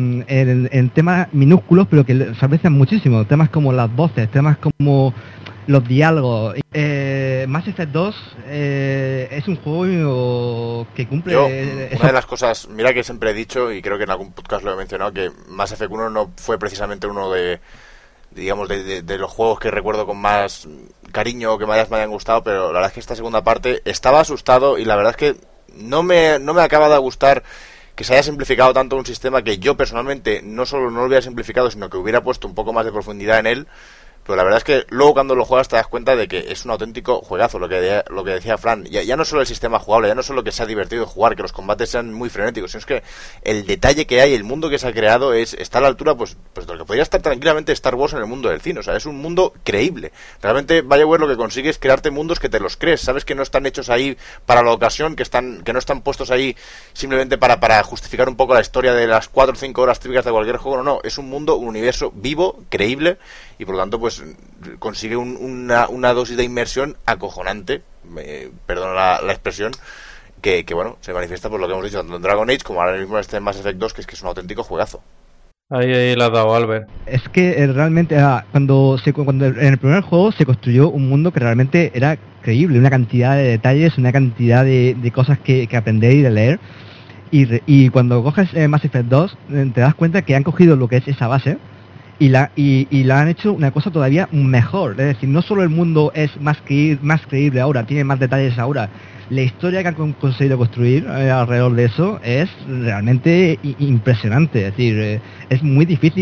en temas minúsculos, pero que se aprecian muchísimo. Temas como las voces, temas como los diálogos. Mass Effect 2 es un juego que cumple... Una de las cosas, mira que siempre he dicho, y creo que en algún podcast lo he mencionado, que Mass Effect 1 no fue precisamente uno de los juegos que recuerdo con más cariño o que más me hayan gustado, pero la verdad es que esta segunda parte estaba asustado y la verdad es que no me acaba de gustar que se haya simplificado tanto un sistema que yo personalmente no solo no lo hubiera simplificado, sino que hubiera puesto un poco más de profundidad en él, pero la verdad es que luego cuando lo juegas te das cuenta de que es un auténtico juegazo, lo que decía Fran. Ya no solo el sistema jugable, ya no solo que sea divertido de jugar, que los combates sean muy frenéticos, sino es que el detalle que hay, el mundo que se ha creado está a la altura pues de lo que podría estar tranquilamente Star Wars en el mundo del cine. O sea, es un mundo creíble. Realmente BioWare lo que consigue es crearte mundos que te los crees, sabes que no están hechos ahí para la ocasión, que no están puestos ahí simplemente para justificar un poco la historia de las 4 o 5 horas típicas de cualquier juego. No, es un mundo, un universo vivo, creíble, y por lo tanto pues consigue una dosis de inmersión acojonante, perdona la expresión, que bueno, se manifiesta por lo que hemos dicho tanto en Dragon Age como ahora mismo en este Mass Effect 2, que es un auténtico juegazo. Ahí la has dado, Albert. Es que realmente cuando en el primer juego se construyó un mundo que realmente era creíble, una cantidad de detalles, una cantidad de cosas que aprender y de leer, y cuando coges Mass Effect 2 te das cuenta que han cogido lo que es esa base y la han hecho una cosa todavía mejor. Es decir, no solo el mundo es más creíble ahora, tiene más detalles ahora, la historia que han conseguido construir alrededor de eso es realmente impresionante. Es decir, es muy difícil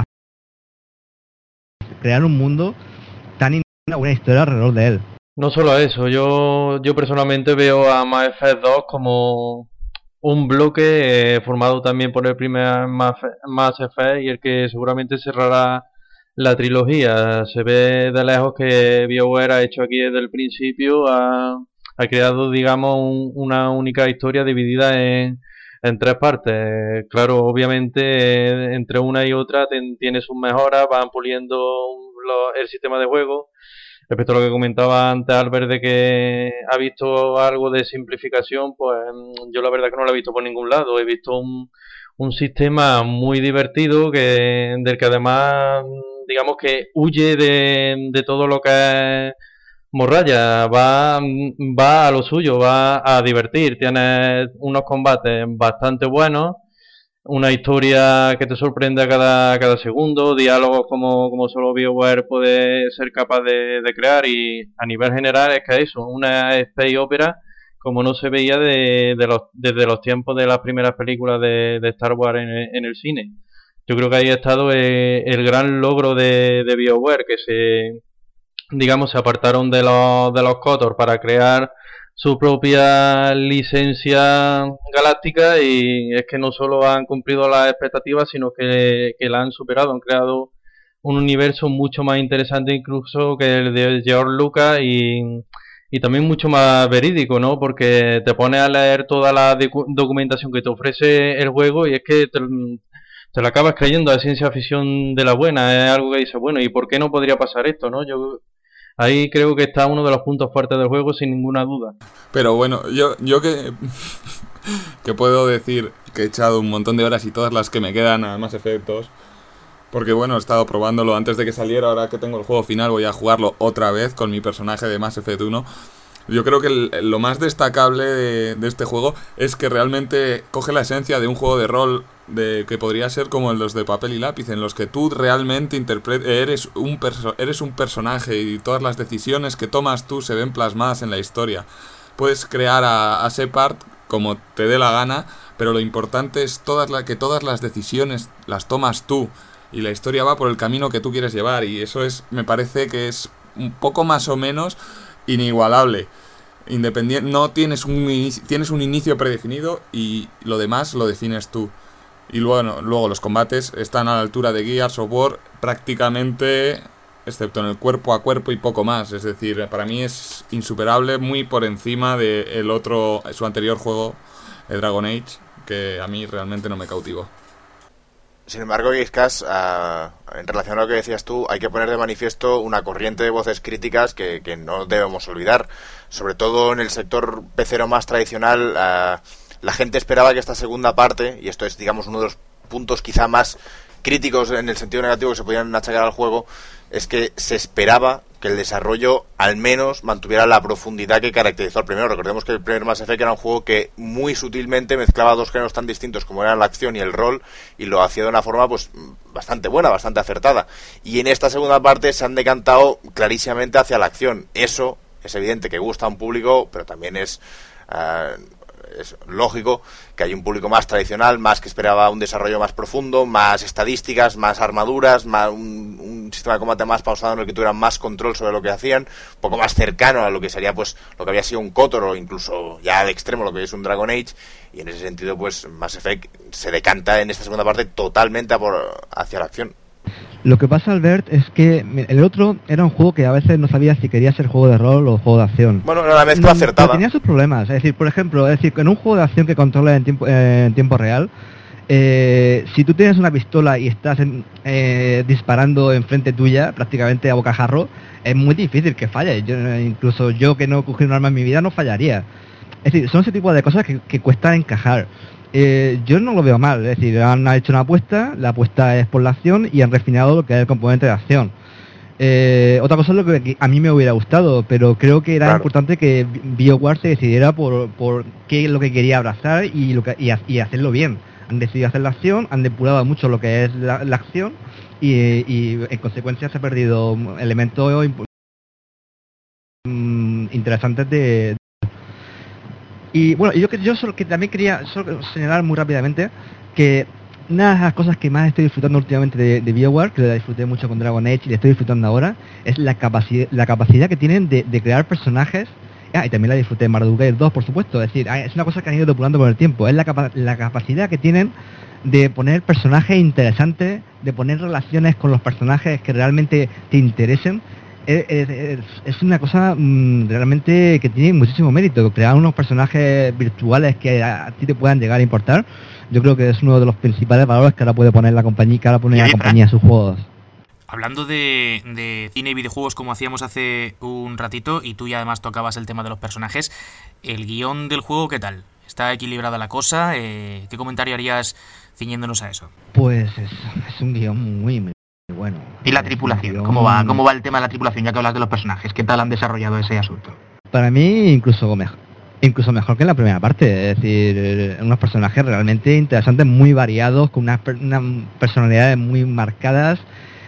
crear un mundo tan una buena historia alrededor de él. No solo eso, yo personalmente veo a Mass Effect 2 como un bloque formado también por el primer Mass Effect y el que seguramente cerrará la trilogía. Se ve de lejos que BioWare ha hecho aquí desde el principio, ha creado, digamos, una única historia dividida en 3 partes. Claro, obviamente entre una y otra tiene sus mejoras, van puliendo el sistema de juego. Respecto a lo que comentaba antes Albert de que ha visto algo de simplificación, pues yo la verdad que no lo he visto por ningún lado. He visto un sistema muy divertido del que además, digamos que huye de todo lo que es morralla, va a lo suyo, va a divertir. Tienes unos combates bastante buenos, una historia que te sorprende a cada segundo, diálogos como solo BioWare puede ser capaz de crear, y a nivel general es que eso, una space opera como no se veía desde los tiempos de las primeras películas de Star Wars en el cine. Yo creo que ahí ha estado el gran logro de BioWare, que se apartaron de los KOTOR para crear su propia licencia galáctica, y es que no solo han cumplido las expectativas, sino que la han superado. Han creado un universo mucho más interesante incluso que el de George Lucas, y también mucho más verídico, ¿no? Porque te pones a leer toda la documentación que te ofrece el juego y es que te lo acabas creyendo, de ciencia ficción de la buena. Es algo que dices, bueno, ¿y por qué no podría pasar esto, no? Ahí creo que está uno de los puntos fuertes del juego, sin ninguna duda. Pero bueno, yo que puedo decir que he echado un montón de horas y todas las que me quedan a Mass Effect 2, porque bueno, he estado probándolo antes de que saliera. Ahora que tengo el juego final voy a jugarlo otra vez con mi personaje de Mass Effect 1. Yo creo que lo más destacable de este juego es que realmente coge la esencia de un juego de rol que podría ser como los de papel y lápiz, en los que tú realmente eres un personaje y todas las decisiones que tomas tú se ven plasmadas en la historia. Puedes crear a Shepard como te dé la gana, pero lo importante es que todas las decisiones las tomas tú y la historia va por el camino que tú quieres llevar, y eso me parece que es un poco más o menos inigualable. No tienes un inicio predefinido y lo demás lo defines tú. Y luego los combates están a la altura de Gears of War prácticamente, excepto en el cuerpo a cuerpo y poco más. Es decir, para mí es insuperable, muy por encima de su anterior juego, el Dragon Age, que a mí realmente no me cautivó. Sin embargo, Giscas, en relación a lo que decías tú, hay que poner de manifiesto una corriente de voces críticas que no debemos olvidar. Sobre todo en el sector pecero más tradicional, la gente esperaba que esta segunda parte, y esto es, digamos, uno de los puntos quizá más críticos en el sentido negativo que se podían achacar al juego, es que se esperaba que el desarrollo al menos mantuviera la profundidad que caracterizó al primero. Recordemos que el primer Mass Effect era un juego que muy sutilmente mezclaba dos géneros tan distintos como eran la acción y el rol, y lo hacía de una forma pues bastante buena, bastante acertada. Y en esta segunda parte se han decantado clarísimamente hacia la acción. Eso es evidente que gusta a un público, pero también es es lógico que hay un público más tradicional, más que esperaba un desarrollo más profundo, más estadísticas, más armaduras, más un sistema de combate más pausado en el que tuvieran más control sobre lo que hacían, un poco más cercano a lo que sería pues lo que había sido un KOTOR o incluso ya al extremo lo que es un Dragon Age, y en ese sentido pues Mass Effect se decanta en esta segunda parte totalmente hacia la acción. Lo que pasa, Albert, es que el otro era un juego que a veces no sabía si quería ser juego de rol o juego de acción. Bueno, era la mezcla acertada. Tenía sus problemas. Es decir, por ejemplo, en un juego de acción que controla en tiempo real, si tú tienes una pistola y estás disparando enfrente tuya, prácticamente a bocajarro, es muy difícil que falle. Incluso yo, que no he cogido un arma en mi vida, no fallaría. Es decir, son ese tipo de cosas que cuesta encajar. Yo no lo veo mal, es decir, han hecho una apuesta, la apuesta es por la acción y han refinado lo que es el componente de acción. Otra cosa es lo que a mí me hubiera gustado, pero creo que era importante que BioWare se decidiera por qué es lo que quería abrazar y hacerlo bien. Han decidido hacer la acción, han depurado mucho lo que es la acción y en consecuencia se ha perdido elementos interesantes de... Y bueno, yo solo que también quería señalar muy rápidamente que una de las cosas que más estoy disfrutando últimamente de BioWare, que la disfruté mucho con Dragon Age y la estoy disfrutando ahora, es la capacidad que tienen de crear personajes. Y también la disfruté en Marduk Air 2, por supuesto. Es decir, es una cosa que han ido depurando con el tiempo. Es la capacidad que tienen de poner personajes interesantes, de poner relaciones con los personajes que realmente te interesen. Es una cosa realmente que tiene muchísimo mérito. Crear unos personajes virtuales que a ti te puedan llegar a importar, yo creo que es uno de los principales valores que ahora puede poner la compañía, a sus juegos. Hablando de cine y videojuegos, como hacíamos hace un ratito, y tú ya además tocabas el tema de los personajes, ¿el guión del juego qué tal? ¿Está equilibrada la cosa? ¿Qué comentario harías ciñéndonos a eso? Pues es un guión muy bueno. ¿Y la tripulación? ¿Cómo va el tema de la tripulación, ya que hablas de los personajes? ¿Qué tal han desarrollado ese asunto? Para mí incluso mejor que en la primera parte. Es decir, unos personajes realmente interesantes, muy variados, con unas personalidades muy marcadas.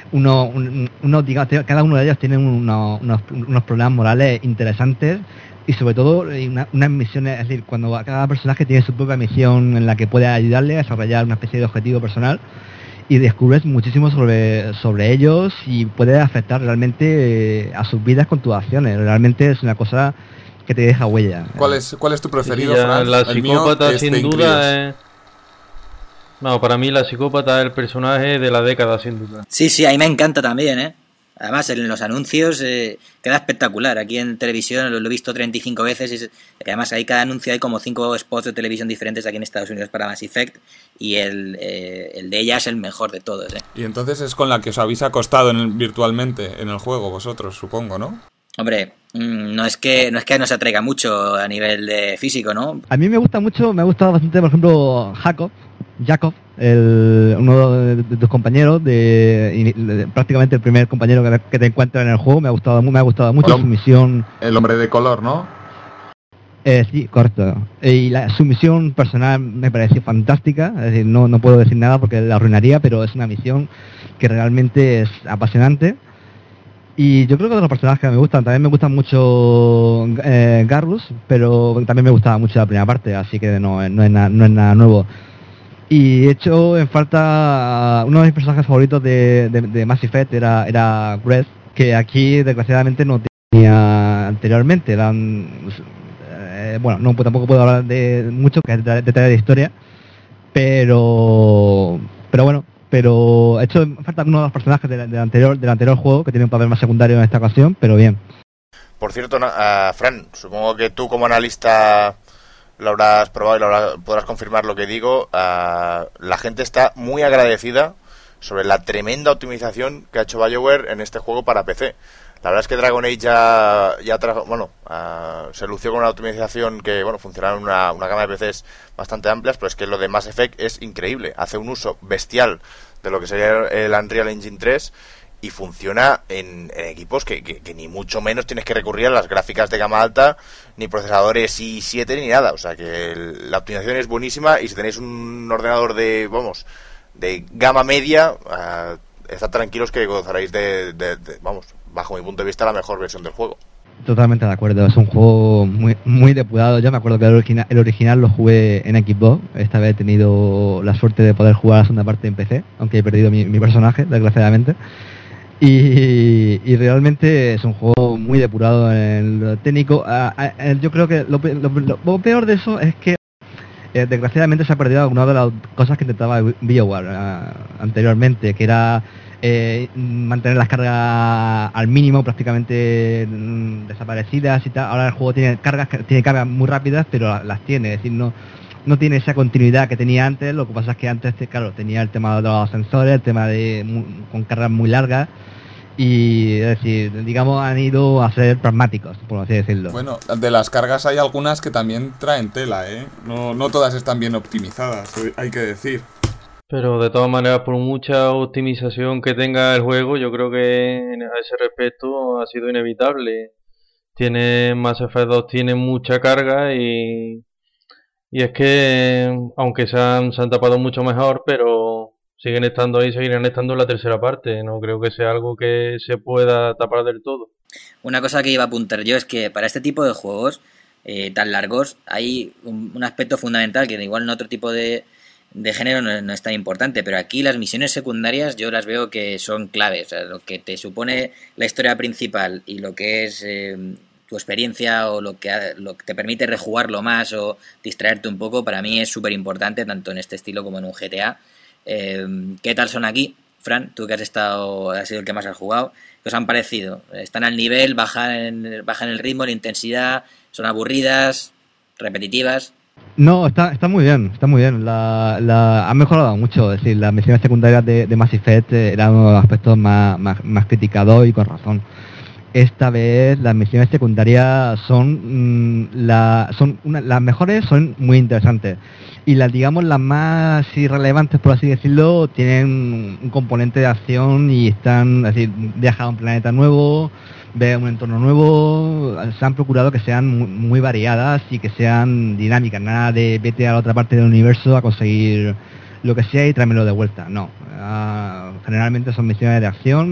Cada uno de ellos tiene unos problemas morales interesantes y sobre todo unas misiones, es decir, cuando cada personaje tiene su propia misión en la que puede ayudarle a desarrollar una especie de objetivo personal y descubres muchísimo sobre ellos y puede afectar realmente a sus vidas con tus acciones. Realmente es una cosa que te deja huella. ¿Cuál es tu preferido, Fran? La psicópata sin duda es... No, para mí la psicópata es el personaje de la década, sin duda. Sí, a mí me encanta también, ¿eh? Además, en los anuncios queda espectacular. Aquí en televisión lo he visto 35 veces. Y además, hay cada anuncio hay como 5 spots de televisión diferentes aquí en Estados Unidos para Mass Effect. Y el de ella es el mejor de todos, ¿eh? Y entonces es con la que os habéis acostado virtualmente en el juego, vosotros, supongo, ¿no? Hombre, no es que nos atraiga mucho a nivel de físico, ¿no? A mí me ha gustado bastante, por ejemplo, Jacob, uno de tus compañeros, prácticamente el primer compañero que te encuentras en el juego. Me ha gustado mucho su misión. El hombre de color, ¿no? Sí, correcto. Y su misión personal me pareció fantástica. Es decir, no puedo decir nada porque la arruinaría, pero es una misión que realmente es apasionante. Y yo creo que de los personajes que me gustan, también me gustan mucho Garrus, pero también me gustaba mucho la primera parte, así que no es nada nuevo. Y he hecho en falta uno de mis personajes favoritos de Mass Effect era Grez, que aquí desgraciadamente no tenía anteriormente. Bueno, tampoco puedo hablar de mucho, que es detalles de historia, pero he hecho en falta uno de los personajes del anterior juego, que tiene un papel más secundario en esta ocasión, pero bien. Por cierto, Fran, supongo que tú como analista lo habrás probado y podrás confirmar lo que digo. La gente está muy agradecida sobre la tremenda optimización que ha hecho BioWare en este juego para PC. La verdad es que Dragon Age ya trajo, se lució con una optimización que funcionaba en una gama de PCs bastante amplias, pero es que lo de Mass Effect es increíble. Hace un uso bestial de lo que sería el Unreal Engine 3 y funciona en equipos que ni mucho menos tienes que recurrir a las gráficas de gama alta, ni procesadores i7 ni nada. O sea que la optimización es buenísima, y si tenéis un ordenador de gama media, estad tranquilos que gozaréis bajo mi punto de vista, la mejor versión del juego. Totalmente de acuerdo, es un juego muy depurado. Yo me acuerdo que el original lo jugué en Xbox. Esta vez he tenido la suerte de poder jugar la segunda parte en PC, aunque he perdido mi personaje, desgraciadamente. Y realmente es un juego muy depurado en lo técnico. Yo creo que lo peor de eso es que desgraciadamente se ha perdido alguna de las cosas que intentaba BioWare anteriormente, que era mantener las cargas al mínimo, prácticamente desaparecidas y tal. Ahora el juego tiene cargas muy rápidas, pero las tiene, es decir, no tiene esa continuidad que tenía antes. Lo que pasa es que antes, claro, tenía el tema de los sensores, el tema con cargas muy largas. Y es decir, digamos, han ido a ser pragmáticos, por así decirlo. Bueno, de las cargas hay algunas que también traen tela, ¿eh? No todas están bien optimizadas, hay que decir. Pero de todas maneras, por mucha optimización que tenga el juego, yo creo que a ese respecto ha sido inevitable. Mass Effect 2 tiene mucha carga y es que, aunque se han tapado mucho mejor, pero siguen estando ahí, seguirán estando en la tercera parte. No creo que sea algo que se pueda tapar del todo. Una cosa que iba a apuntar yo es que para este tipo de juegos tan largos hay un aspecto fundamental que igual en otro tipo de género no es tan importante, pero aquí las misiones secundarias yo las veo que son claves. O sea, lo que te supone la historia principal y lo que es tu experiencia o lo que te permite rejugarlo más o distraerte un poco, para mí es súper importante, tanto en este estilo como en un GTA. ¿Qué tal son aquí, Fran? Tú que has sido el que más has jugado, ¿qué os han parecido? ¿Están al nivel? ¿Bajan el ritmo, la intensidad? ¿Son aburridas? ¿Repetitivas? No, está muy bien, está muy bien. Ha mejorado mucho. Es decir, las misiones secundarias de Mass Effect eran uno de los aspectos más criticados y con razón. Esta vez las misiones secundarias las mejores, son muy interesantes. Y las más irrelevantes, por así decirlo, tienen un componente de acción y viajan a un planeta nuevo, ver un entorno nuevo. Se han procurado que sean muy variadas y que sean dinámicas, nada de vete a la otra parte del universo a conseguir lo que sea y tráemelo de vuelta. No, generalmente son misiones de acción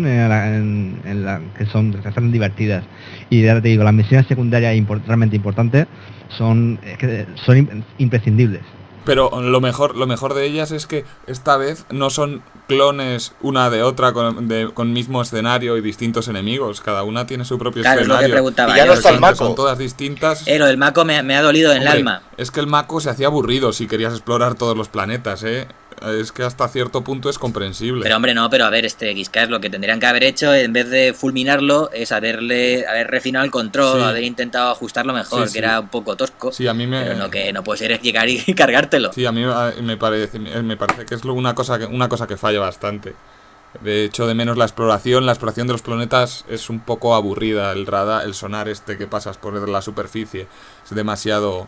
que son divertidas. Y ya te digo, las misiones secundarias realmente importantes son imprescindibles. Pero lo mejor de ellas es que esta vez no son clones una de otra con mismo escenario y distintos enemigos. Cada una tiene su propio escenario. Claro, es lo que preguntaba. Y ya no está el Mako. Son todas distintas. Lo del Mako me ha dolido en el alma. Es que el Mako se hacía aburrido si querías explorar todos los planetas, ¿eh? Es que hasta cierto punto es comprensible. Pero hombre, no, pero a ver, XK, lo que tendrían que haber hecho en vez de fulminarlo es haber refinado el control, haber intentado ajustarlo mejor, que era un poco tosco. Sí, a mí pero que no puede ser llegar y cargártelo. Sí, a mí me parece que es una cosa que falla bastante. De hecho, de menos la exploración de los planetas es un poco aburrida. El radar, el sonar que pasas por la superficie es demasiado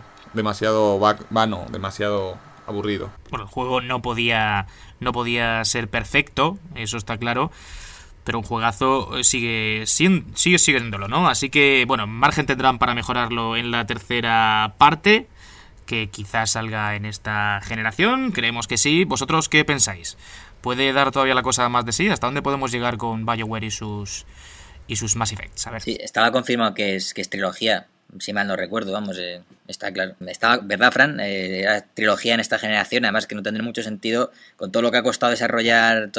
vano, demasiado aburrido. Bueno, el juego no podía ser perfecto, eso está claro, pero un juegazo sigue siéndolo, ¿no? Así que, bueno, margen tendrán para mejorarlo en la tercera parte, que quizás salga en esta generación, creemos que sí. ¿Vosotros qué pensáis? ¿Puede dar todavía la cosa más de sí? ¿Hasta dónde podemos llegar con BioWare y sus Mass Effects? A ver. Sí, estaba confirmado que es trilogía. Si mal no recuerdo, vamos, está claro. ¿Verdad, Fran? Era trilogía en esta generación, además que no tendría mucho sentido con todo lo que ha costado desarrollar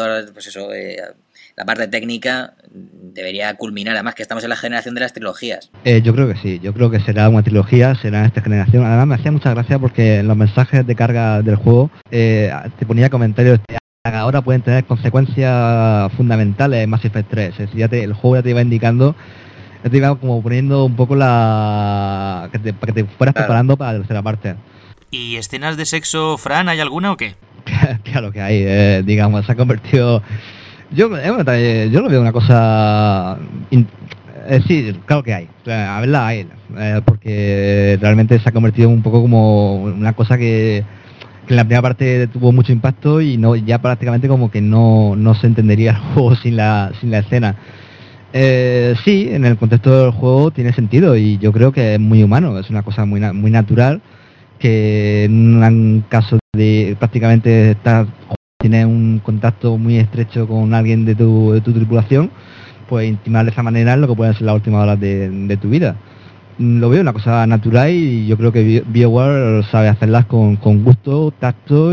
la parte técnica. Debería culminar, además que estamos en la generación de las trilogías. Yo creo que sí, yo creo que será una trilogía, será en esta generación. Además me hacía mucha gracia porque en los mensajes de carga del juego te ponía comentarios de ahora pueden tener consecuencias fundamentales en Mass Effect 3. Es decir, el juego ya te iba indicando, te iba como poniendo un poco para que te fueras preparando para la tercera parte. ¿Y escenas de sexo, Fran, hay alguna o qué? Claro que hay, se ha convertido... Yo lo veo una cosa... sí, claro que hay, a verla hay, porque realmente se ha convertido un poco como una cosa que en la primera parte tuvo mucho impacto y ya prácticamente como que no se entendería el juego sin la escena. Sí, en el contexto del juego tiene sentido y yo creo que es muy humano, es una cosa muy natural, que en un caso de prácticamente tienes un contacto muy estrecho con alguien de tu tripulación, pues intimar de esa manera en lo que pueden ser las últimas horas de tu vida. Lo veo una cosa natural y yo creo que BioWare sabe hacerlas con gusto, tacto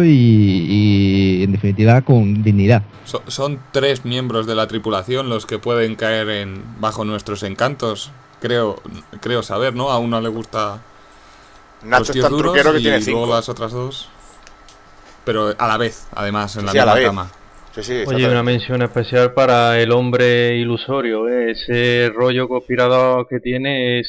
y en definitiva con dignidad. Son 3 miembros de la tripulación los que pueden caer bajo nuestros encantos, creo saber, ¿no? A uno le gusta Nacho es tan truquero que tiene 5. Y luego las otras 2, pero a la vez, además, en la Sí, a la misma vez. cama. Sí, Oye, una mención especial para el hombre ilusorio, ese rollo conspirador que tiene,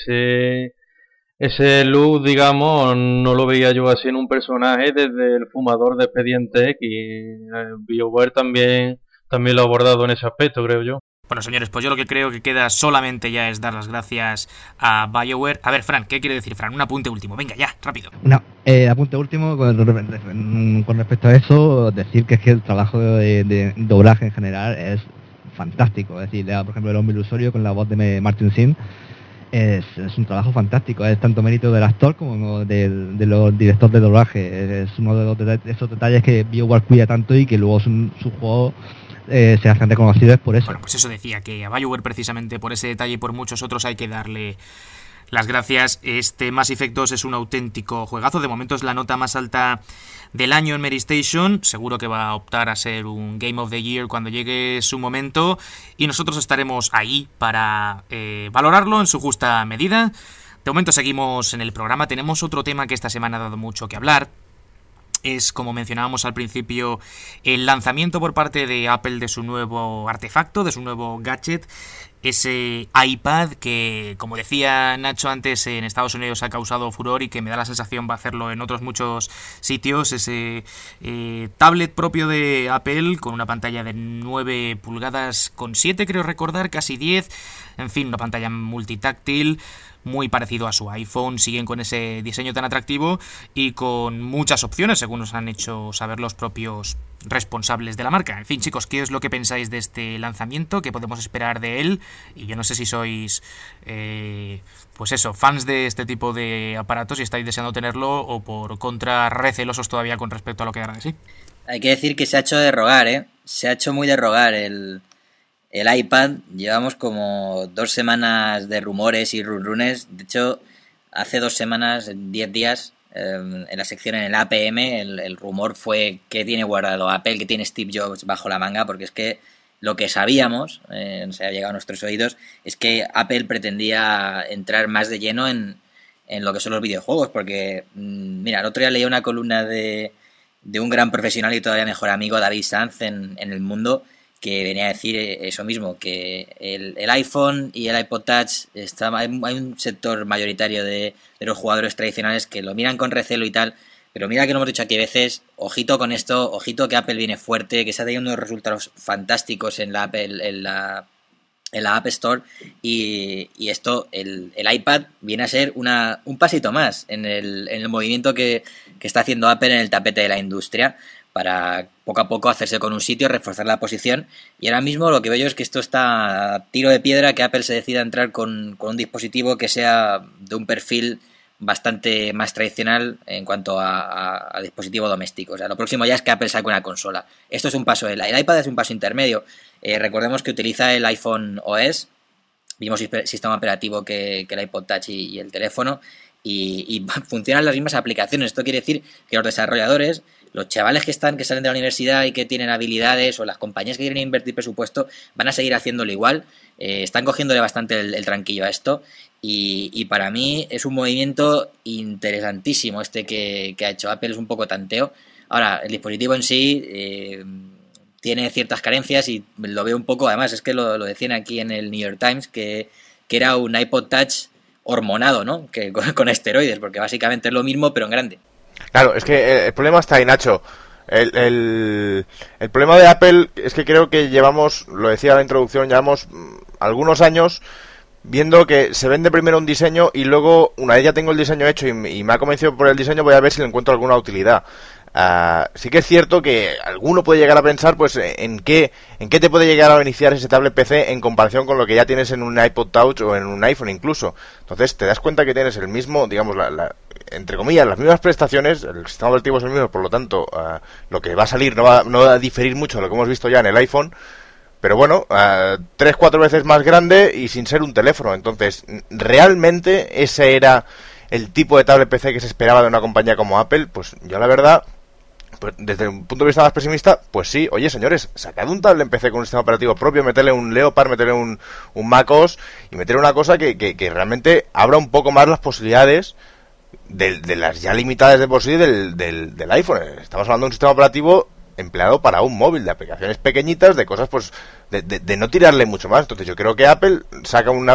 ese look, digamos, no lo veía yo así en un personaje desde el fumador de Expediente X. BioWare también lo ha abordado en ese aspecto, creo yo. Bueno, señores, pues yo lo que creo que queda solamente ya es dar las gracias a BioWare. A ver, Fran, ¿qué quiere decir, Fran? Un apunte último, venga, ya, rápido. No, apunte último, con respecto a eso, decir que es que el trabajo de doblaje en general es fantástico. Es decir, por ejemplo, el hombre ilusorio con la voz de Martin Sheen es un trabajo fantástico. Es tanto mérito del actor como de los directores de doblaje. Es uno de esos detalles que BioWare cuida tanto y que luego sus juegos se hacen reconocidos por eso. Bueno, pues eso decía, que a BioWare precisamente por ese detalle y por muchos otros hay que darle las gracias. Este Mass Effect 2 es un auténtico juegazo. De momento es la nota más alta del año en Mary Station. Seguro que va a optar a ser un Game of the Year cuando llegue su momento. Y nosotros estaremos ahí para valorarlo en su justa medida. De momento seguimos en el programa. Tenemos otro tema que esta semana ha dado mucho que hablar. Es, como mencionábamos al principio, el lanzamiento por parte de Apple de su nuevo artefacto, de su nuevo gadget, ese iPad que, como decía Nacho antes, en Estados Unidos ha causado furor y que me da la sensación va a hacerlo en otros muchos sitios. Ese tablet propio de Apple con una pantalla de 9 pulgadas con 7, creo recordar, casi 10. En fin, una pantalla multitáctil, muy parecido a su iPhone. Siguen con ese diseño tan atractivo y con muchas opciones, según nos han hecho saber los propios responsables de la marca. En fin, chicos, ¿qué es lo que pensáis de este lanzamiento? ¿Qué podemos esperar de él? Y yo no sé si sois pues eso, fans de este tipo de aparatos y estáis deseando tenerlo, o por contra recelosos todavía con respecto a lo que hará de sí. Hay que decir que se ha hecho de rogar, se ha hecho muy de rogar el iPad. Llevamos como 2 semanas de rumores y runrunes. De hecho, hace 2 semanas, 10 días, en la sección en el APM, el rumor fue que tiene guardado Apple, que tiene Steve Jobs bajo la manga, porque es que lo que sabíamos, se ha llegado a nuestros oídos, es que Apple pretendía entrar más de lleno en lo que son los videojuegos, porque, mira, el otro día leí una columna de un gran profesional y todavía mejor amigo, David Sanz, en El Mundo, que venía a decir eso mismo, que el iPhone y el iPod Touch, hay un sector mayoritario de los jugadores tradicionales que lo miran con recelo y tal, pero mira que lo hemos dicho aquí a veces, ojito con esto, ojito que Apple viene fuerte, que está teniendo unos resultados fantásticos en la App Store, y esto, el iPad viene a ser un pasito más en el movimiento que está haciendo Apple en el tapete de la industria, para poco a poco hacerse con un sitio, reforzar la posición. Y ahora mismo lo que veo yo es que esto está a tiro de piedra, que Apple se decida a entrar con un dispositivo que sea de un perfil bastante más tradicional en cuanto a dispositivo doméstico. O sea, lo próximo ya es que Apple saque una consola. Esto es un paso, el iPad es un paso intermedio. Recordemos que utiliza el iPhone OS, mismo sistema operativo que el iPod Touch y el teléfono, y funcionan las mismas aplicaciones. Esto quiere decir que los desarrolladores, los chavales que salen de la universidad y que tienen habilidades, o las compañías que quieren invertir presupuesto, van a seguir haciéndolo igual. Están cogiéndole bastante el tranquillo a esto, y para mí es un movimiento interesantísimo que ha hecho Apple. Es un poco tanteo. Ahora, el dispositivo en sí tiene ciertas carencias y lo veo un poco, además es que lo decían aquí en el New York Times, que era un iPod Touch hormonado, ¿no? Que con esteroides, porque básicamente es lo mismo pero en grande. Claro, es que el problema está ahí, Nacho. El problema de Apple es que creo que llevamos, lo decía en la introducción, llevamos algunos años viendo que se vende primero un diseño y luego, una vez ya tengo el diseño hecho y me ha convencido por el diseño, voy a ver si le encuentro alguna utilidad. Sí que es cierto que alguno puede llegar a pensar pues en qué te puede llegar a beneficiar ese tablet PC en comparación con lo que ya tienes en un iPod Touch o en un iPhone incluso. Entonces te das cuenta que tienes el mismo, digamos, entre comillas, las mismas prestaciones, el sistema operativo es el mismo, por lo tanto lo que va a salir no va a diferir mucho de lo que hemos visto ya en el iPhone, pero bueno, 3-4 veces más grande y sin ser un teléfono. Entonces, ¿realmente ese era el tipo de tablet PC que se esperaba de una compañía como Apple? Pues yo la verdad, pues desde un punto de vista más pesimista, pues sí. Oye, señores, sacad un tablet PC con un sistema operativo propio, meterle un Leopard, meterle un MacOS y meterle una cosa que realmente abra un poco más las posibilidades de las ya limitadas de por sí del iPhone. Estamos hablando de un sistema operativo empleado para un móvil, de aplicaciones pequeñitas, de cosas pues de no tirarle mucho más. Entonces yo creo que Apple saca un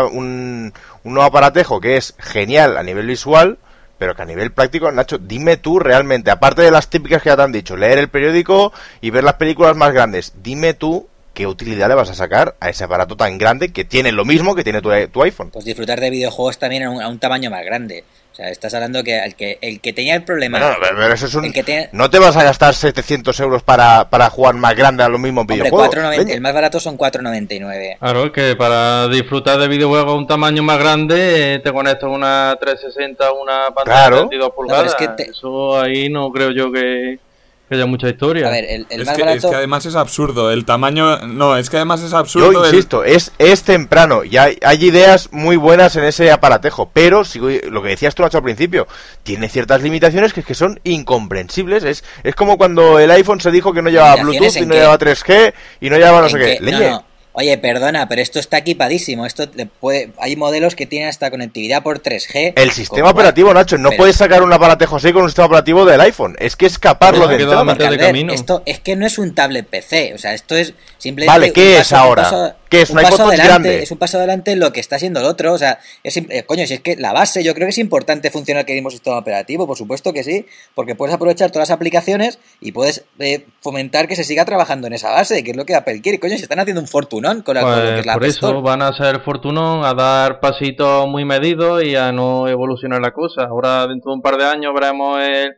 nuevo aparatejo que es genial a nivel visual, pero que a nivel práctico, Nacho, dime tú realmente, aparte de las típicas que ya te han dicho, leer el periódico y ver las películas más grandes, dime tú qué utilidad le vas a sacar a ese aparato tan grande que tiene lo mismo que tiene tu iPhone. Pues disfrutar de videojuegos también a un tamaño más grande. O sea, estás hablando que el que tenía el problema... No, pero eso es no te vas a gastar 700 euros para jugar más grande a los mismos videojuegos. El más barato son 4,99. Claro, que para disfrutar de videojuegos a un tamaño más grande te conectas una 360, una pantalla de 32 pulgadas. No, eso ahí no creo yo que haya mucha historia. A ver, el más barato... Es que además es absurdo, el tamaño... No, es que además es absurdo... Yo insisto, es temprano y hay ideas muy buenas en ese aparatejo, pero lo que decías tú, Nacho, al principio, tiene ciertas limitaciones que son incomprensibles. Es como cuando el iPhone se dijo que no llevaba Bluetooth y no llevaba 3G y no llevaba no sé qué. No. Oye, perdona, pero esto está equipadísimo. Hay modelos que tienen hasta conectividad por 3G. El sistema operativo, Nacho, no puedes sacar un aparatejo así con un sistema operativo del iPhone. Es que escaparlo de camino. Esto es que no es un tablet PC. O sea, esto es simplemente... Vale, ¿qué es ahora? ¿Qué es? ¿Un iPod grande? Es un paso adelante en lo que está siendo el otro. O sea, coño, si es que la base, yo creo que es importante funcionar que mismo sistema operativo, por supuesto que sí, porque puedes aprovechar todas las aplicaciones y puedes fomentar que se siga trabajando en esa base, que es lo que Apple quiere. Coño, se están haciendo un fortunón con lo que es la Por eso van a ser fortunón, a dar pasitos muy medidos y a no evolucionar la cosa. Ahora, dentro de un par de años, veremos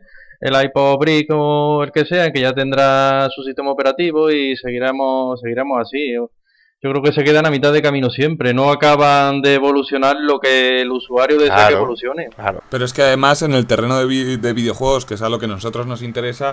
el iPod Brick o el que sea, que ya tendrá su sistema operativo y seguiremos así. Yo creo que se quedan a mitad de camino siempre, no acaban de evolucionar lo que el usuario desea que evolucione. Claro. Pero es que además en el terreno de videojuegos, que es a lo que a nosotros nos interesa,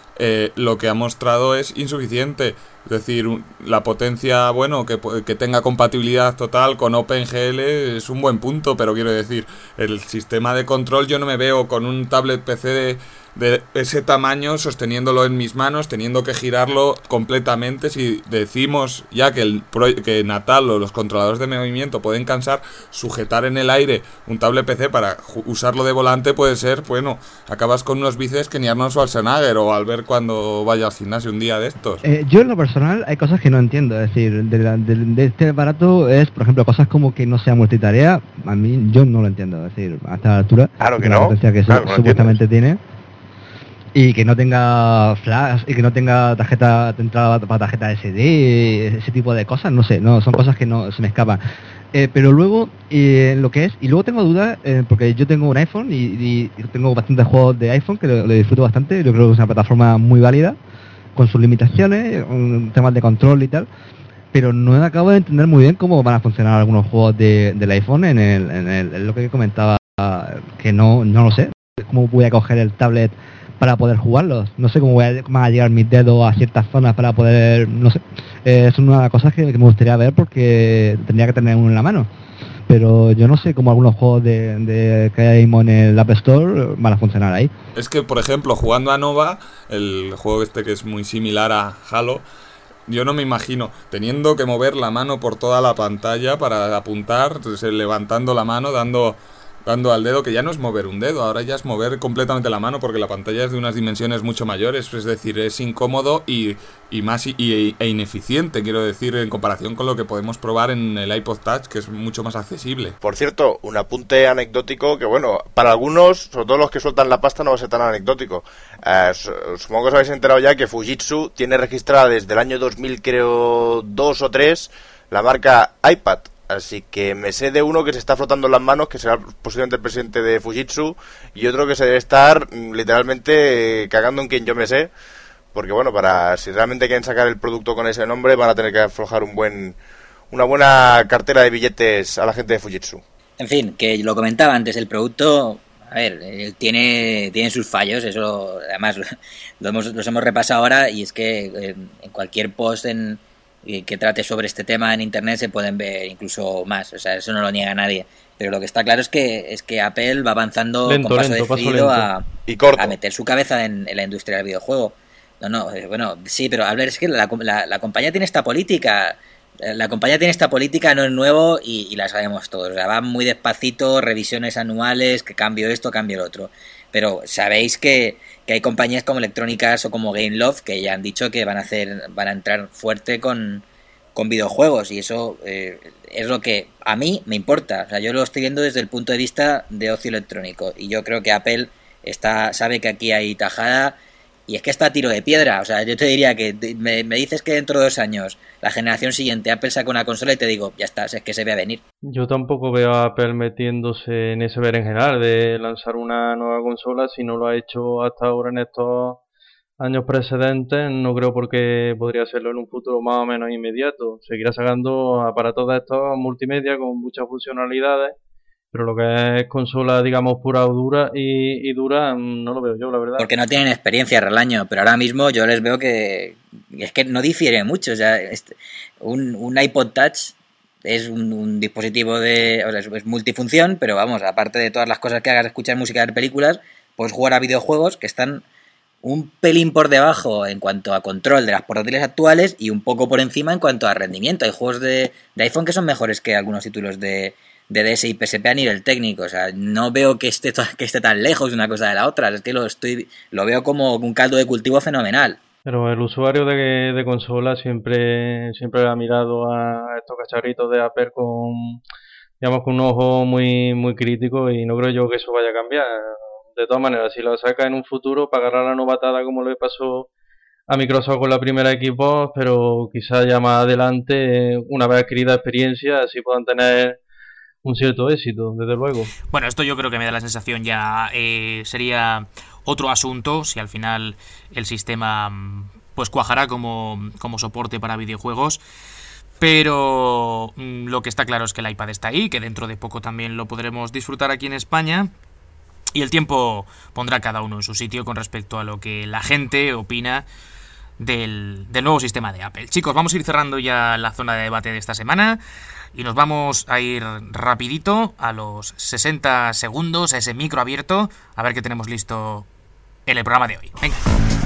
lo que ha mostrado es insuficiente. Es decir, la potencia, bueno, que tenga compatibilidad total con OpenGL es un buen punto, pero quiero decir, el sistema de control yo no me veo con un tablet PC de ese tamaño sosteniéndolo en mis manos, teniendo que girarlo completamente. Si decimos ya que Natal o los controladores de movimiento pueden cansar, sujetar en el aire un tablet PC para usarlo de volante puede ser, bueno, acabas con unos bíceps que ni Arnold Schwarzenegger o al ver cuando vaya al gimnasio un día de estos. Yo en lo personal hay cosas que no entiendo, es decir, de este aparato es, por ejemplo, cosas como que no sea multitarea, a mí yo no lo entiendo, es decir, a esta altura, claro que la no, potencia que supuestamente tiene. Y que no tenga flash, y que no tenga tarjeta de entrada para tarjeta SD, ese tipo de cosas, no sé, no son cosas que no se me escapan. Pero luego, lo que es, y luego tengo dudas, porque yo tengo un iPhone y tengo bastantes juegos de iPhone que lo disfruto bastante, yo creo que es una plataforma muy válida, con sus limitaciones, temas de control y tal, pero no acabo de entender muy bien cómo van a funcionar algunos juegos del iPhone en lo que comentaba, que no lo sé, cómo voy a coger el tablet para poder jugarlos, no sé cómo van a llegar mis dedos a ciertas zonas para poder, no sé, es una de las cosas que me gustaría ver porque tendría que tener uno en la mano, pero yo no sé cómo algunos juegos que hay en el App Store van a funcionar ahí. Es que, por ejemplo, jugando a Nova, el juego que es muy similar a Halo, yo no me imagino teniendo que mover la mano por toda la pantalla para apuntar, levantando la mano, dando al dedo, que ya no es mover un dedo, ahora ya es mover completamente la mano porque la pantalla es de unas dimensiones mucho mayores, es decir, es incómodo y ineficiente, quiero decir, en comparación con lo que podemos probar en el iPod Touch, que es mucho más accesible. Por cierto, un apunte anecdótico que, bueno, para algunos, sobre todo los que sueltan la pasta, no va a ser tan anecdótico. Supongo que os habéis enterado ya que Fujitsu tiene registrada desde el año 2000, creo, 2 o 3, la marca iPad. Así que me sé de uno que se está frotando las manos, que será posiblemente el presidente de Fujitsu, y otro que se debe estar literalmente cagando en quien yo me sé, porque bueno, si realmente quieren sacar el producto con ese nombre, van a tener que aflojar una buena cartera de billetes a la gente de Fujitsu. En fin, que lo comentaba antes, el producto, a ver, tiene sus fallos, eso además los hemos repasado ahora, y es que en cualquier post en que trate sobre este tema en internet se pueden ver incluso más, o sea, eso no lo niega nadie. Pero lo que está claro es que Apple va avanzando con paso decidido a meter su cabeza en la industria del videojuego. Bueno, sí, pero a ver, es que la compañía tiene esta política. La compañía tiene esta política, no es nuevo y la sabemos todos. O sea, va muy despacito, revisiones anuales, que cambio esto, cambio el otro. Pero sabéis que hay compañías como Electronic Arts o como Gameloft que ya han dicho que van a entrar fuerte con videojuegos, y eso es lo que a mí me importa. O sea, yo lo estoy viendo desde el punto de vista de ocio electrónico, y yo creo que Apple sabe que aquí hay tajada, y es que está a tiro de piedra. O sea, yo te diría que me dices que dentro de 2 años, la generación siguiente, Apple saca una consola y te digo, ya está, es que se ve a venir. Yo tampoco veo a Apple metiéndose en ese berenjenal de lanzar una nueva consola si no lo ha hecho hasta ahora en estos años precedentes. No creo por qué podría hacerlo en un futuro más o menos inmediato. Seguirá sacando aparatos de estos multimedia con muchas funcionalidades, pero lo que es consola, digamos, pura o dura y dura, no lo veo yo, la verdad. Porque no tienen experiencia, Relaño, pero ahora mismo yo les veo que es que no difiere mucho. O sea, un iPod Touch es un dispositivo es multifunción, pero vamos, aparte de todas las cosas que hagas, escuchar música, ver películas, puedes jugar a videojuegos que están un pelín por debajo en cuanto a control de las portátiles actuales y un poco por encima en cuanto a rendimiento. Hay juegos de iPhone que son mejores que algunos títulos de DS y PSP a nivel técnico. O sea, no veo que esté tan lejos de una cosa de la otra. Es que lo veo como un caldo de cultivo fenomenal. Pero el usuario de consola siempre ha mirado a estos cacharritos de Apple con un ojo muy, muy crítico, y no creo yo que eso vaya a cambiar. De todas maneras, si lo saca en un futuro, pagará la novatada como le pasó a Microsoft con la primera Xbox, pero quizá ya más adelante, una vez adquirida experiencia, así puedan tener un cierto éxito, desde luego. Bueno, esto yo creo que me da la sensación ya sería otro asunto si al final el sistema pues cuajará como soporte para videojuegos. Pero lo que está claro es que el iPad está ahí, que dentro de poco también lo podremos disfrutar aquí en España. Y el tiempo pondrá cada uno en su sitio con respecto a lo que la gente opina del nuevo sistema de Apple. Chicos, vamos a ir cerrando ya la zona de debate de esta semana y nos vamos a ir rapidito a los 60 segundos, a ese micro abierto, a ver qué tenemos listo en el programa de hoy. Venga.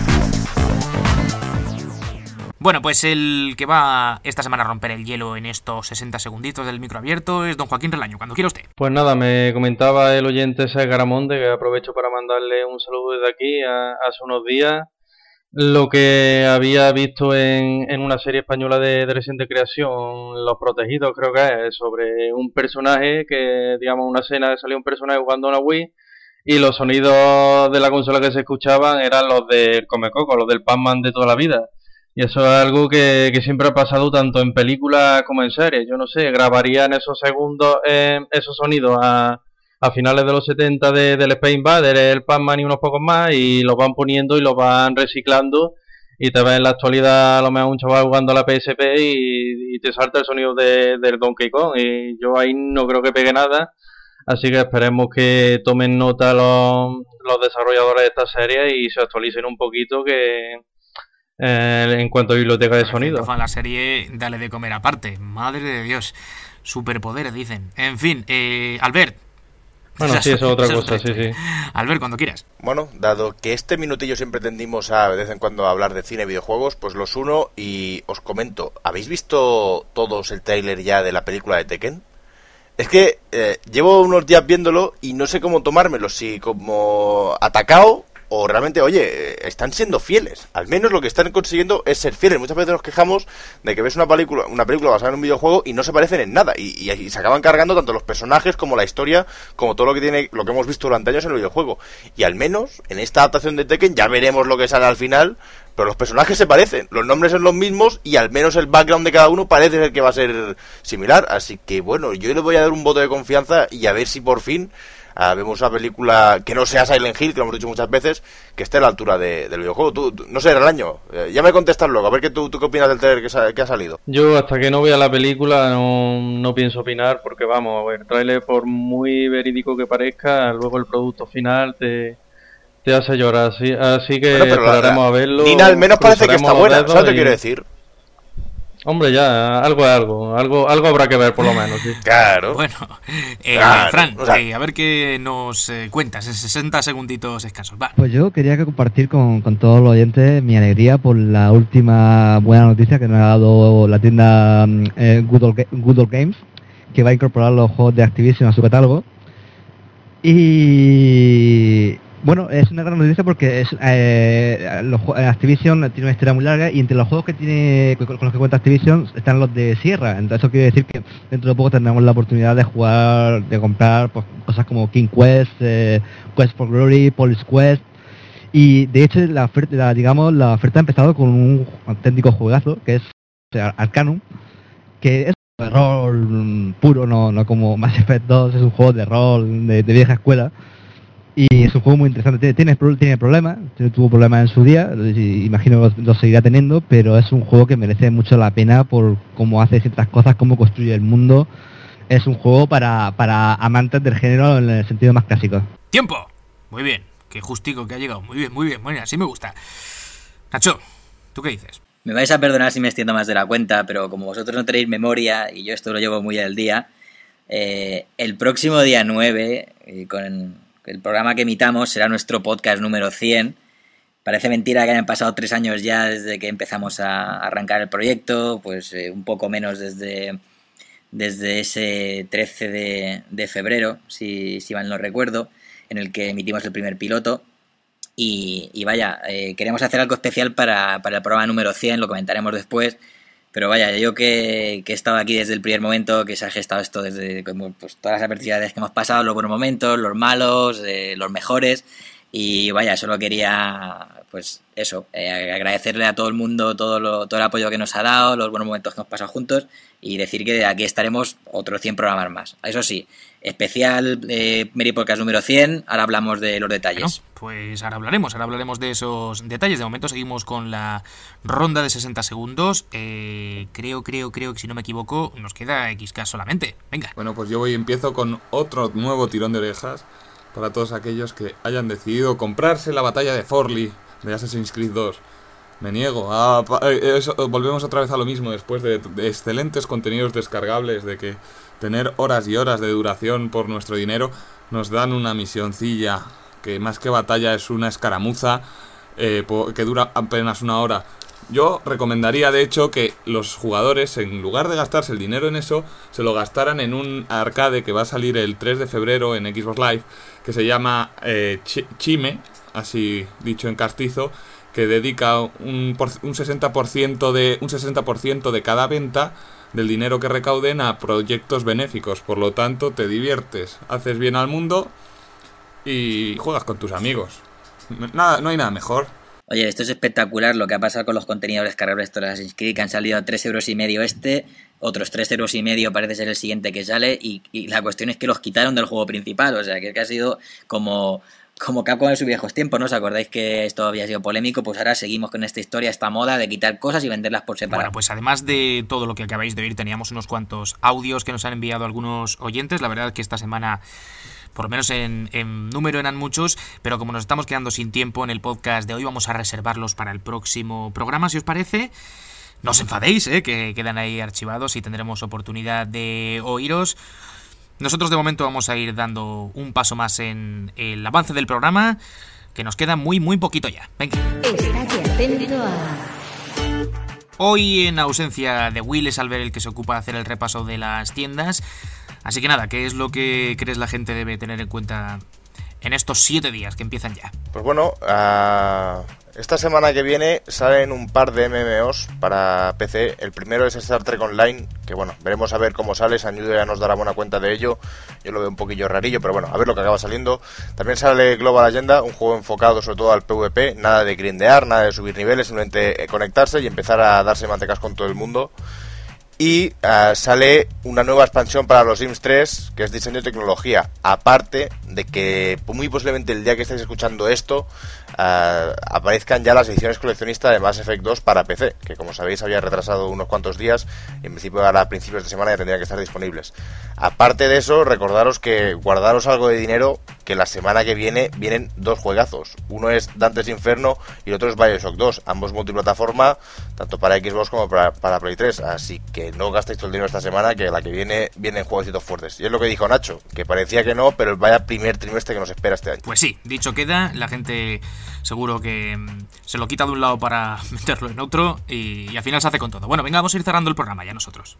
Bueno, pues el que va esta semana a romper el hielo en estos 60 segunditos del micro abierto es don Joaquín Relaño, cuando quiera usted. Pues nada, me comentaba el oyente ese Garamonde, que aprovecho para mandarle un saludo desde aquí, hace unos días, lo que había visto en una serie española de reciente creación, Los Protegidos creo que es, sobre un personaje que, digamos, una escena que salía un personaje jugando a una Wii, y los sonidos de la consola que se escuchaban eran los del Comecoco, los del Pac-Man de toda la vida. Y eso es algo que siempre ha pasado tanto en películas como en series. Yo no sé, grabarían esos segundos, esos sonidos a finales de los 70 del Space Invader, el Pac-Man y unos pocos más, y los van poniendo y los van reciclando, y te ves en la actualidad a lo mejor un chaval jugando a la PSP y te salta el sonido del Donkey Kong, y yo ahí no creo que pegue nada. Así que esperemos que tomen nota los desarrolladores de esta serie y se actualicen un poquito, que en cuanto a biblioteca de sonido. La serie, dale de comer aparte. Madre de Dios. Superpoderes, dicen. En fin, Albert. Bueno, sí, eso es otra cosa, sí. Albert, cuando quieras. Bueno, dado que este minutillo siempre tendimos a de vez en cuando a hablar de cine y videojuegos, pues los uno y os comento. ¿Habéis visto todos el tráiler ya de la película de Tekken? Es que llevo unos días viéndolo y no sé cómo tomármelo, si como atacado o realmente, oye, están siendo fieles. Al menos lo que están consiguiendo es ser fieles. Muchas veces nos quejamos de que ves una película basada en un videojuego y no se parecen en nada. Y se acaban cargando tanto los personajes como la historia, como todo lo que hemos visto durante años en el videojuego. Y al menos, en esta adaptación de Tekken, ya veremos lo que sale al final, pero los personajes se parecen. Los nombres son los mismos y al menos el background de cada uno parece ser que va a ser similar. Así que bueno, yo le voy a dar un voto de confianza y a ver si por fin vemos una película que no sea Silent Hill, que lo hemos dicho muchas veces, que esté a la altura del videojuego. Tú, no sé, Relaño, ya me contestas luego, a ver tú qué opinas del trailer que ha salido. Yo hasta que no vea la película no pienso opinar, porque vamos, el trailer, por muy verídico que parezca, luego el producto final te hace llorar, así que bueno, esperaremos a verlo. Nina al menos parece que está buena, ¿sabes lo que quiero decir? Hombre, ya, algo habrá que ver por lo menos, sí. Claro. Bueno, Claro, Fran, o sea, a ver qué nos cuentas en 60 segunditos escasos. Va. Pues yo quería compartir con todos los oyentes mi alegría por la última buena noticia que nos ha dado la tienda Good Old Games, que va a incorporar los juegos de Activision a su catálogo. Y bueno, es una gran noticia porque Activision tiene una historia muy larga y entre los juegos que tiene con los que cuenta Activision están los de Sierra. Entonces eso quiere decir que dentro de poco tendremos la oportunidad de jugar, de comprar pues, cosas como King Quest, Quest for Glory, Police Quest. Y de hecho la oferta ha empezado con un auténtico juegazo que es Arcanum, que es de rol puro, no como Mass Effect 2, es un juego de rol de vieja escuela. Y es un juego muy interesante, tiene problemas, tuvo problemas en su día, imagino lo seguirá teniendo, pero es un juego que merece mucho la pena por cómo hace ciertas cosas, cómo construye el mundo. Es un juego para amantes del género en el sentido más clásico. ¡Tiempo! Muy bien, qué justico que ha llegado, muy bien, bueno, así me gusta. Nacho, ¿tú qué dices? Me vais a perdonar si me extiendo más de la cuenta, pero como vosotros no tenéis memoria, y yo esto lo llevo muy al día, el próximo día 9, con el programa que emitamos, será nuestro podcast número 100. Parece mentira que hayan pasado 3 años ya desde que empezamos a arrancar el proyecto, pues un poco menos desde ese 13 de febrero, si mal no recuerdo, en el que emitimos el primer piloto. Y vaya, queremos hacer algo especial para el programa número 100, lo comentaremos después. Pero vaya, yo que he estado aquí desde el primer momento, que se ha gestado esto desde pues, todas las adversidades que hemos pasado, los buenos momentos, los malos, los mejores. Y vaya, solo quería, pues eso, agradecerle a todo el mundo todo el apoyo que nos ha dado, los buenos momentos que hemos pasado juntos y decir que aquí estaremos otros 100 programas más. Eso sí, especial Meri Podcast número 100, ahora hablamos de los detalles. Bueno, pues ahora hablaremos de esos detalles. De momento seguimos con la ronda de 60 segundos. Creo que si no me equivoco nos queda XK solamente. Venga. Bueno, pues yo empiezo con otro nuevo tirón de orejas para todos aquellos que hayan decidido comprarse la batalla de Forli de Assassin's Creed 2. Me niego. Volvemos otra vez a lo mismo después de excelentes contenidos descargables, de que tener horas y horas de duración por nuestro dinero. Nos dan una misioncilla que más que batalla es una escaramuza que dura apenas 1 hora. Yo recomendaría, de hecho, que los jugadores, en lugar de gastarse el dinero en eso, se lo gastaran en un arcade que va a salir el 3 de febrero en Xbox Live, que se llama Chime, así dicho en castizo, que dedica un 60% de cada venta del dinero que recauden a proyectos benéficos. Por lo tanto, te diviertes, haces bien al mundo y juegas con tus amigos. No hay nada mejor. Oye, esto es espectacular lo que ha pasado con los contenidos descargables de Assassin's Creed, que han salido a 3,5 €, otros 3,5 € parece ser el siguiente que sale, y la cuestión es que los quitaron del juego principal, o sea, que ha sido como Capcom en sus viejos tiempos, ¿no? ¿Os acordáis que esto había sido polémico? Pues ahora seguimos con esta historia, esta moda de quitar cosas y venderlas por separado. Bueno, pues además de todo lo que acabáis de oír, teníamos unos cuantos audios que nos han enviado algunos oyentes. La verdad es que esta semana, por lo menos en número, eran muchos, pero como nos estamos quedando sin tiempo en el podcast de hoy, vamos a reservarlos para el próximo programa, si os parece. No os enfadéis, que quedan ahí archivados y tendremos oportunidad de oíros. Nosotros de momento vamos a ir dando un paso más en el avance del programa, que nos queda muy poquito ya. Venga. Estate atento a... Hoy, en ausencia de Will, es Albert el que se ocupa de hacer el repaso de las tiendas. Así que nada, ¿qué es lo que crees la gente debe tener en cuenta en estos 7 días que empiezan ya? Pues bueno, esta semana que viene salen un par de MMOs para PC. El primero es Star Trek Online, que bueno, veremos a ver cómo sale. San Yudo ya nos dará buena cuenta de ello. Yo lo veo un poquillo rarillo, pero bueno, a ver lo que acaba saliendo. También sale Global Agenda, un juego enfocado sobre todo al PvP. Nada de grindear, nada de subir niveles, simplemente conectarse y empezar a darse mantecas con todo el mundo. Y sale una nueva expansión para los Sims 3, que es diseño y tecnología. Aparte de que muy posiblemente el día que estáis escuchando esto aparezcan ya las ediciones coleccionistas de Mass Effect 2 para PC, que como sabéis había retrasado unos cuantos días y en principio ahora a principios de semana ya tendrían que estar disponibles. Aparte de eso, recordaros que guardaros algo de dinero que la semana que viene vienen 2 juegazos. Uno es Dante's Inferno y el otro es Bioshock 2, ambos multiplataforma, tanto para Xbox como para Play 3. Así que no gastéis todo el dinero esta semana, que la que viene vienen jueguecitos fuertes. Y es lo que dijo Nacho, que parecía que no, pero vaya primer trimestre que nos espera este año. Pues sí, dicho queda, la gente seguro que se lo quita de un lado para meterlo en otro y al final se hace con todo. Bueno, venga, vamos a ir cerrando el programa ya nosotros.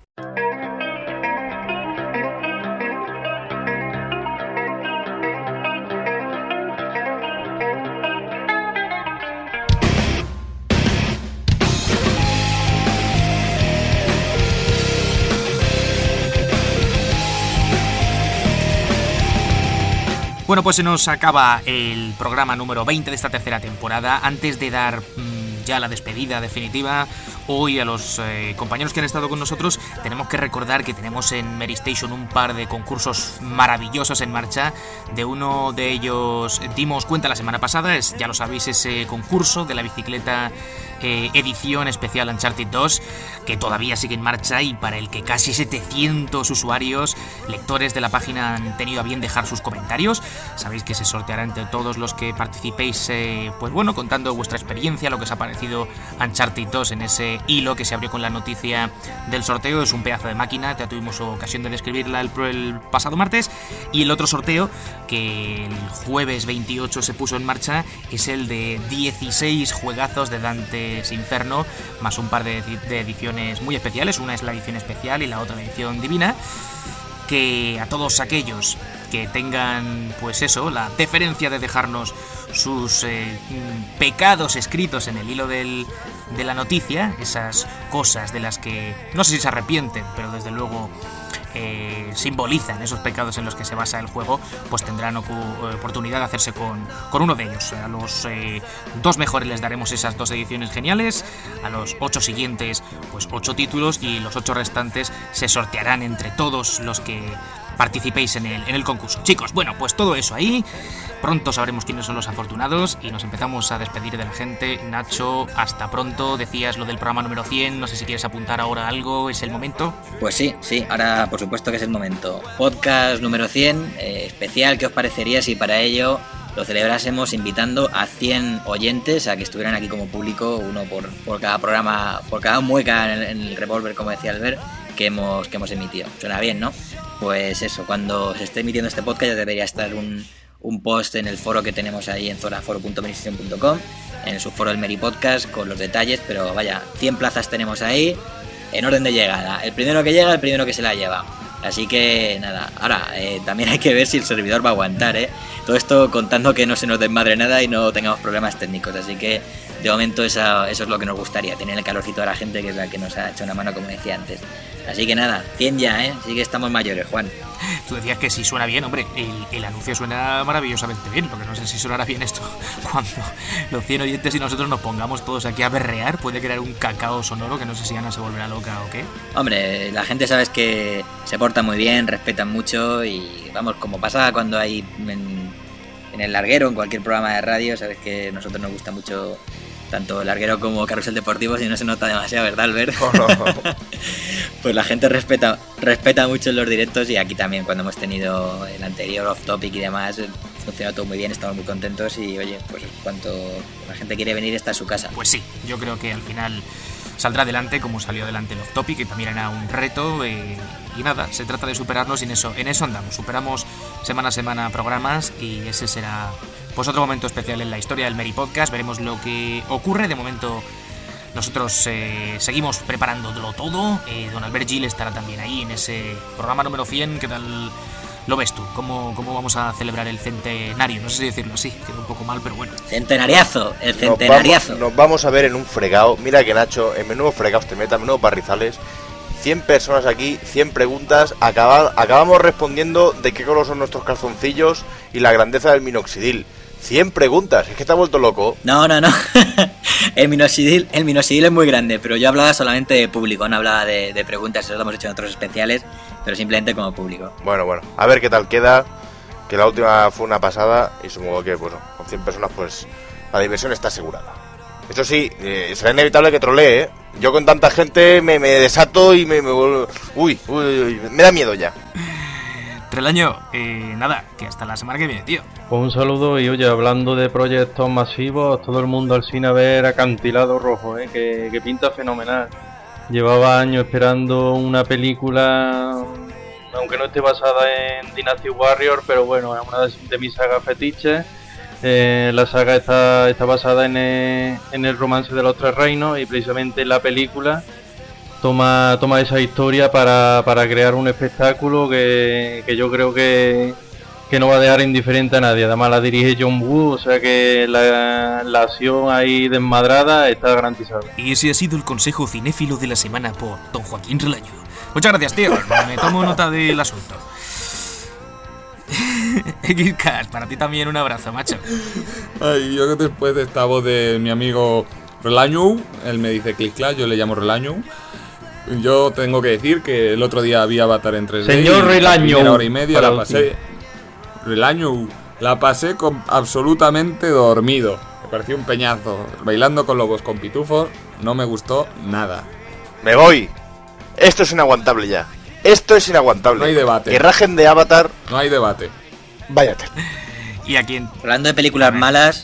Bueno, pues se nos acaba el programa número 20 de esta tercera temporada. Antes de dar ya la despedida definitiva, hoy a los compañeros que han estado con nosotros tenemos que recordar que tenemos en Mary Station un par de concursos maravillosos en marcha. De uno de ellos dimos cuenta la semana pasada, es, ya lo sabéis, ese concurso de la bicicleta edición especial Uncharted 2, que todavía sigue en marcha y para el que casi 700 usuarios, lectores de la página, han tenido a bien dejar sus comentarios. Sabéis que se sorteará entre todos los que participéis, pues bueno, contando vuestra experiencia, lo que os ha parecido Uncharted 2 en ese hilo que se abrió con la noticia del sorteo. Es un pedazo de máquina, ya tuvimos ocasión de describirla el pasado martes. Y el otro sorteo, que el jueves 28 se puso en marcha, es el de 16 juegazos de Dante's Inferno, más un par de ediciones muy especiales. Una es la edición especial y la otra la edición divina, que a todos aquellos que tengan, pues eso, la deferencia de dejarnos sus pecados escritos en el hilo de la noticia, esas cosas de las que no sé si se arrepienten, pero desde luego simbolizan esos pecados en los que se basa el juego, pues tendrán oportunidad de hacerse con uno de ellos. A los 2 mejores les daremos esas 2 ediciones geniales, a los 8 siguientes pues 8 títulos, y los 8 restantes se sortearán entre todos los que participéis en el concurso. Chicos, bueno, pues todo eso ahí. Pronto sabremos quiénes son los afortunados y nos empezamos a despedir de la gente. Nacho, hasta pronto. Decías lo del programa número 100, no sé si quieres apuntar ahora algo, ¿es el momento? Pues sí, ahora por supuesto que es el momento. Podcast número 100, especial. ¿Qué os parecería si para ello lo celebrásemos invitando a 100 oyentes a que estuvieran aquí como público, uno por cada programa, por cada mueca en el revólver, como decía Albert, que hemos emitido? Suena bien, ¿no? Pues eso, cuando se esté emitiendo este podcast ya debería estar un post en el foro que tenemos ahí en zonaforo.meristation.com, en el subforo del Meri Podcast, con los detalles, pero vaya, 100 plazas tenemos ahí, en orden de llegada. El primero que llega, el primero que se la lleva. Así que nada, ahora también hay que ver si el servidor va a aguantar, todo esto contando que no se nos desmadre nada y no tengamos problemas técnicos. Así que de momento eso es lo que nos gustaría, tener el calorcito de la gente, que es la que nos ha hecho una mano, como decía antes. Así que nada, 100 ya, sí que estamos mayores, Juan. Tú decías que si suena bien, hombre, el anuncio suena maravillosamente bien, lo que no sé si sonará bien esto cuando los 100 oyentes y nosotros nos pongamos todos aquí a berrear, puede crear un cacao sonoro que no sé si Ana se volverá loca o qué. Hombre, la gente sabes que se porta muy bien, respetan mucho y vamos, como pasa cuando hay en el larguero, en cualquier programa de radio, sabes que a nosotros nos gusta mucho tanto el larguero como Carrusel Deportivo, si no se nota demasiado, ¿verdad, Albert? No. Pues la gente respeta mucho en los directos, y aquí también cuando hemos tenido el anterior Off Topic y demás, funciona todo muy bien, estamos muy contentos y oye, pues cuanto la gente quiere venir, está en su casa. Pues sí, yo creo que al final saldrá adelante como salió adelante el Off Topic, que también era un reto, y nada, se trata de superarnos y en eso andamos, superamos semana a semana programas y ese será pues otro momento especial en la historia del Meri Podcast. Veremos lo que ocurre. De momento nosotros seguimos preparándolo todo. Don Albert Gil estará también ahí en ese programa número 100. ¿Qué tal lo ves tú? ¿Cómo vamos a celebrar el centenario? No sé si decirlo así, queda un poco mal, pero bueno. Centenariazo, el centenariazo. Nos vamos a ver en un fregado. Mira que Nacho, en menudo fregados te meta, menudo parrizales. 100 personas aquí, 100 preguntas. Acabamos respondiendo de qué color son nuestros calzoncillos y la grandeza del minoxidil. 100 preguntas, es que te ha vuelto loco. No. El minoxidil es muy grande, pero yo hablaba solamente de público, no hablaba de preguntas. Eso lo hemos hecho en otros especiales, pero simplemente como público. Bueno, a ver qué tal queda, que la última fue una pasada y supongo que pues con 100 personas pues la diversión está asegurada. Eso sí, será inevitable que trolee, Yo con tanta gente me desato y me vuelvo... Uy, me da miedo ya. Relaño, nada, que hasta la semana que viene, tío. Pues un saludo y oye, hablando de proyectos masivos, todo el mundo al cine a ver Acantilado Rojo, que pinta fenomenal. Llevaba años esperando una película, aunque no esté basada en Dynasty Warrior, pero bueno, es una de mis sagas fetiches. La saga está basada en el romance de los tres reinos y precisamente la película toma esa historia para crear un espectáculo que yo creo que no va a dejar indiferente a nadie. Además la dirige John Woo, o sea que la acción ahí desmadrada está garantizada. Y ese ha sido el consejo cinéfilo de la semana por don Joaquín Relaño. Muchas gracias, tío. Me tomo nota del asunto. Xcast, para ti también un abrazo, macho. Ay, yo después de esta voz de mi amigo Relaño, él me dice click clack, yo le llamo Relaño. Yo tengo que decir que el otro día vi Avatar en 3D. Señor Relaño, una hora y media la pasé. Relaño, la pasé absolutamente dormido. Me pareció un peñazo. Bailando con lobos con pitufos, no me gustó nada. Me voy. Esto es inaguantable ya. Esto es inaguantable. No hay debate. Que rajen de Avatar. No hay debate. Váyate. ¿Y a quién? Hablando de películas malas,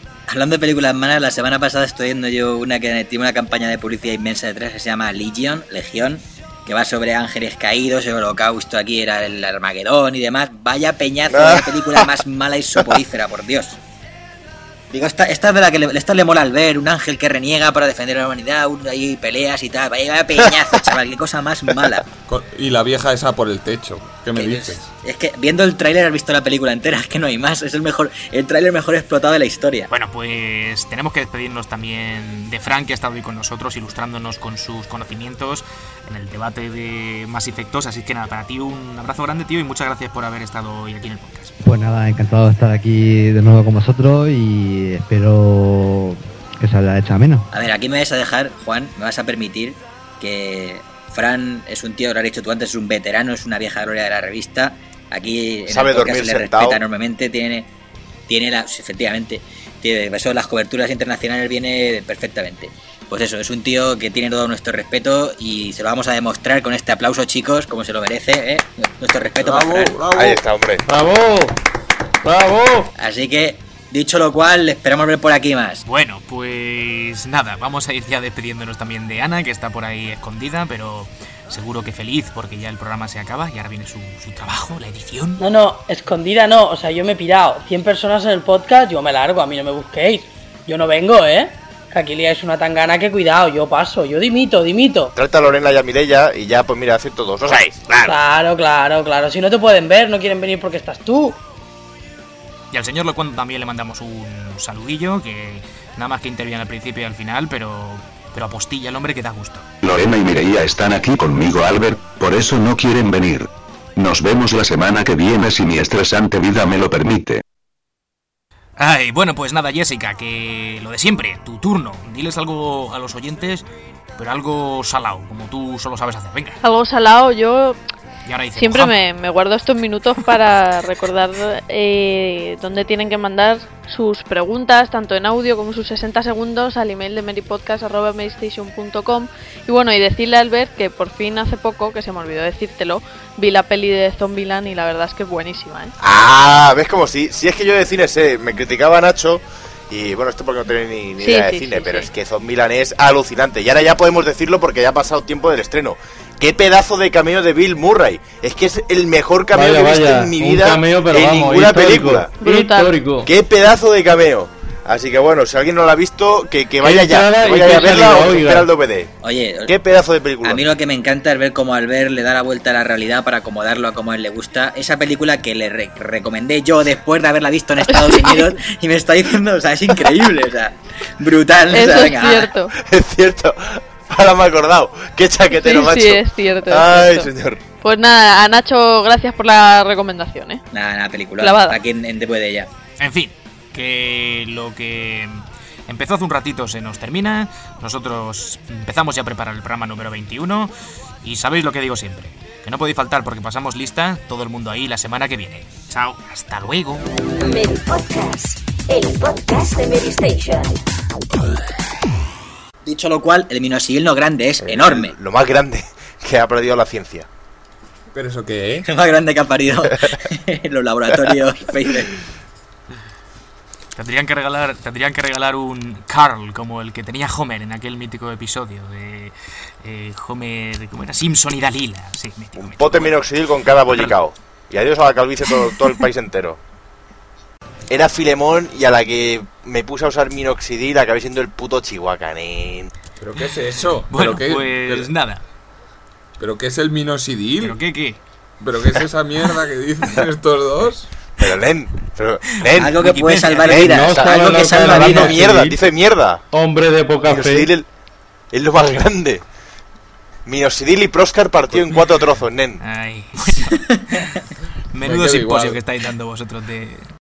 la semana pasada estoy viendo yo una que tiene una campaña de publicidad inmensa detrás que se llama Legión, que va sobre ángeles caídos, el holocausto aquí era el Armagedón y demás. Vaya peñazo de película más mala y soporífera, por Dios. Digo, esta es de la que esta le mola al ver, un ángel que reniega para defender a la humanidad, ahí peleas y tal. Vaya peñazo, chaval, qué cosa más mala. Y la vieja esa por el techo, ¿qué me dices? Es que viendo el tráiler has visto la película entera, es que no hay más, es el tráiler mejor explotado de la historia. Bueno, pues tenemos que despedirnos también de Fran, que ha estado hoy con nosotros, ilustrándonos con sus conocimientos en el debate de Mass Effect 2, así que nada, para ti un abrazo grande, tío, y muchas gracias por haber estado hoy aquí en el podcast. Pues nada, encantado de estar aquí de nuevo con vosotros y espero que se haya hecho ameno. A ver, aquí me vas a dejar, Juan, me vas a permitir que Fran es un tío, lo has dicho tú antes, es un veterano, es una vieja gloria de la revista. Aquí en sabe el podcast dormir se le sentado. respeta enormemente, efectivamente, eso las coberturas internacionales viene perfectamente. Pues eso, es un tío que tiene todo nuestro respeto y se lo vamos a demostrar con este aplauso, chicos, como se lo merece, nuestro respeto para Fran. Bravo. Ahí está, hombre. ¡Bravo! ¡Bravo! Así que, dicho lo cual, esperamos ver por aquí más. Bueno, pues nada, vamos a ir ya despidiéndonos también de Ana, que está por ahí escondida, pero seguro que feliz porque ya el programa se acaba y ahora viene su trabajo, la edición. No, escondida no, o sea, yo me he pirado. 100 personas en el podcast, yo me largo, a mí no me busquéis. Yo no vengo, que aquí liáis una tangana que cuidado, yo paso, yo dimito. Trata a Lorena y a Mireia y ya, pues mira, acepto dos, ¿no sabéis? Claro, si no te pueden ver, no quieren venir porque estás tú. Y al señor Locuendo también le mandamos un saludillo, que nada más que interviene al principio y al final, pero apostilla el hombre que da gusto. Lorena y Mireia están aquí conmigo, Albert, por eso no quieren venir. Nos vemos la semana que viene si mi estresante vida me lo permite. Ay, bueno, pues nada, Jessica, que lo de siempre, tu turno. Diles algo a los oyentes, pero algo salado, como tú solo sabes hacer. Venga. Algo salado, yo Y ahora dice, siempre me guardo estos minutos para recordar dónde tienen que mandar sus preguntas, tanto en audio como sus 60 segundos, al email de merrypodcast@merrystation.com. Y bueno, y decirle a Albert que por fin hace poco, que se me olvidó decírtelo, vi la peli de Zombieland y la verdad es que es buenísima, Ah, ¿ves cómo sí? Si es que yo de cine sé, me criticaba Nacho. Y bueno, esto porque no tenía ni idea de cine, pero es que Zombieland es alucinante. Y ahora ya podemos decirlo porque ya ha pasado tiempo del estreno. ¡Qué pedazo de cameo de Bill Murray! Es que es el mejor cameo que he visto en mi vida en ninguna película. Histórico. ¡Qué pedazo de cameo! Así que bueno, si alguien no lo ha visto, que vaya ya. Que vaya a verla o que espera el DVD. Oye, ¡qué pedazo de película! A mí lo que me encanta es ver cómo Albert le da la vuelta a la realidad para acomodarlo a como a él le gusta. Esa película que le recomendé yo después de haberla visto en Estados Unidos y me está diciendo, o sea, es increíble, o sea, brutal. Eso o sea, es cierto. Es cierto. Ahora me he acordado. ¡Qué chaquetero, macho! Sí, es cierto. ¡Ay, señor! Pues nada, a Nacho, gracias por la recomendación, Nada, película. Clavada. Aquí en DVD ya. En fin, que lo que empezó hace un ratito se nos termina. Nosotros empezamos ya a preparar el programa número 21. Y sabéis lo que digo siempre, que no podéis faltar porque pasamos lista, todo el mundo ahí la semana que viene. Chao, hasta luego. Merry Podcast, el podcast de Merry Station. Dicho lo cual, el minoxidil no grande es enorme. Lo más grande que ha perdido la ciencia. ¿Pero eso qué es? Es más grande que ha parido en los laboratorios Pfeiffer. Tendrían que regalar un Carl como el que tenía Homer en aquel mítico episodio de Homer, ¿cómo era? Simpson y Dalila. Sí, un pote minoxidil con cada bollicao. Y adiós a la calvicie todo el país entero. Era Filemón y a la que me puse a usar minoxidil acabé siendo el puto Chihuahua, nen. ¿Pero qué es eso? Bueno, ¿Pero pues nada. ¿Pero qué es el minoxidil? ¿Pero qué? ¿Pero qué es esa mierda que dicen estos dos? Pero nen, algo que puede salvar vidas, algo que salva vidas. Mierda, dice mierda. Hombre de poca fe. Es lo más grande. Minoxidil y Proscar partido en 4 trozos, nen. Ay, bueno. Menudo simposio que estáis dando vosotros de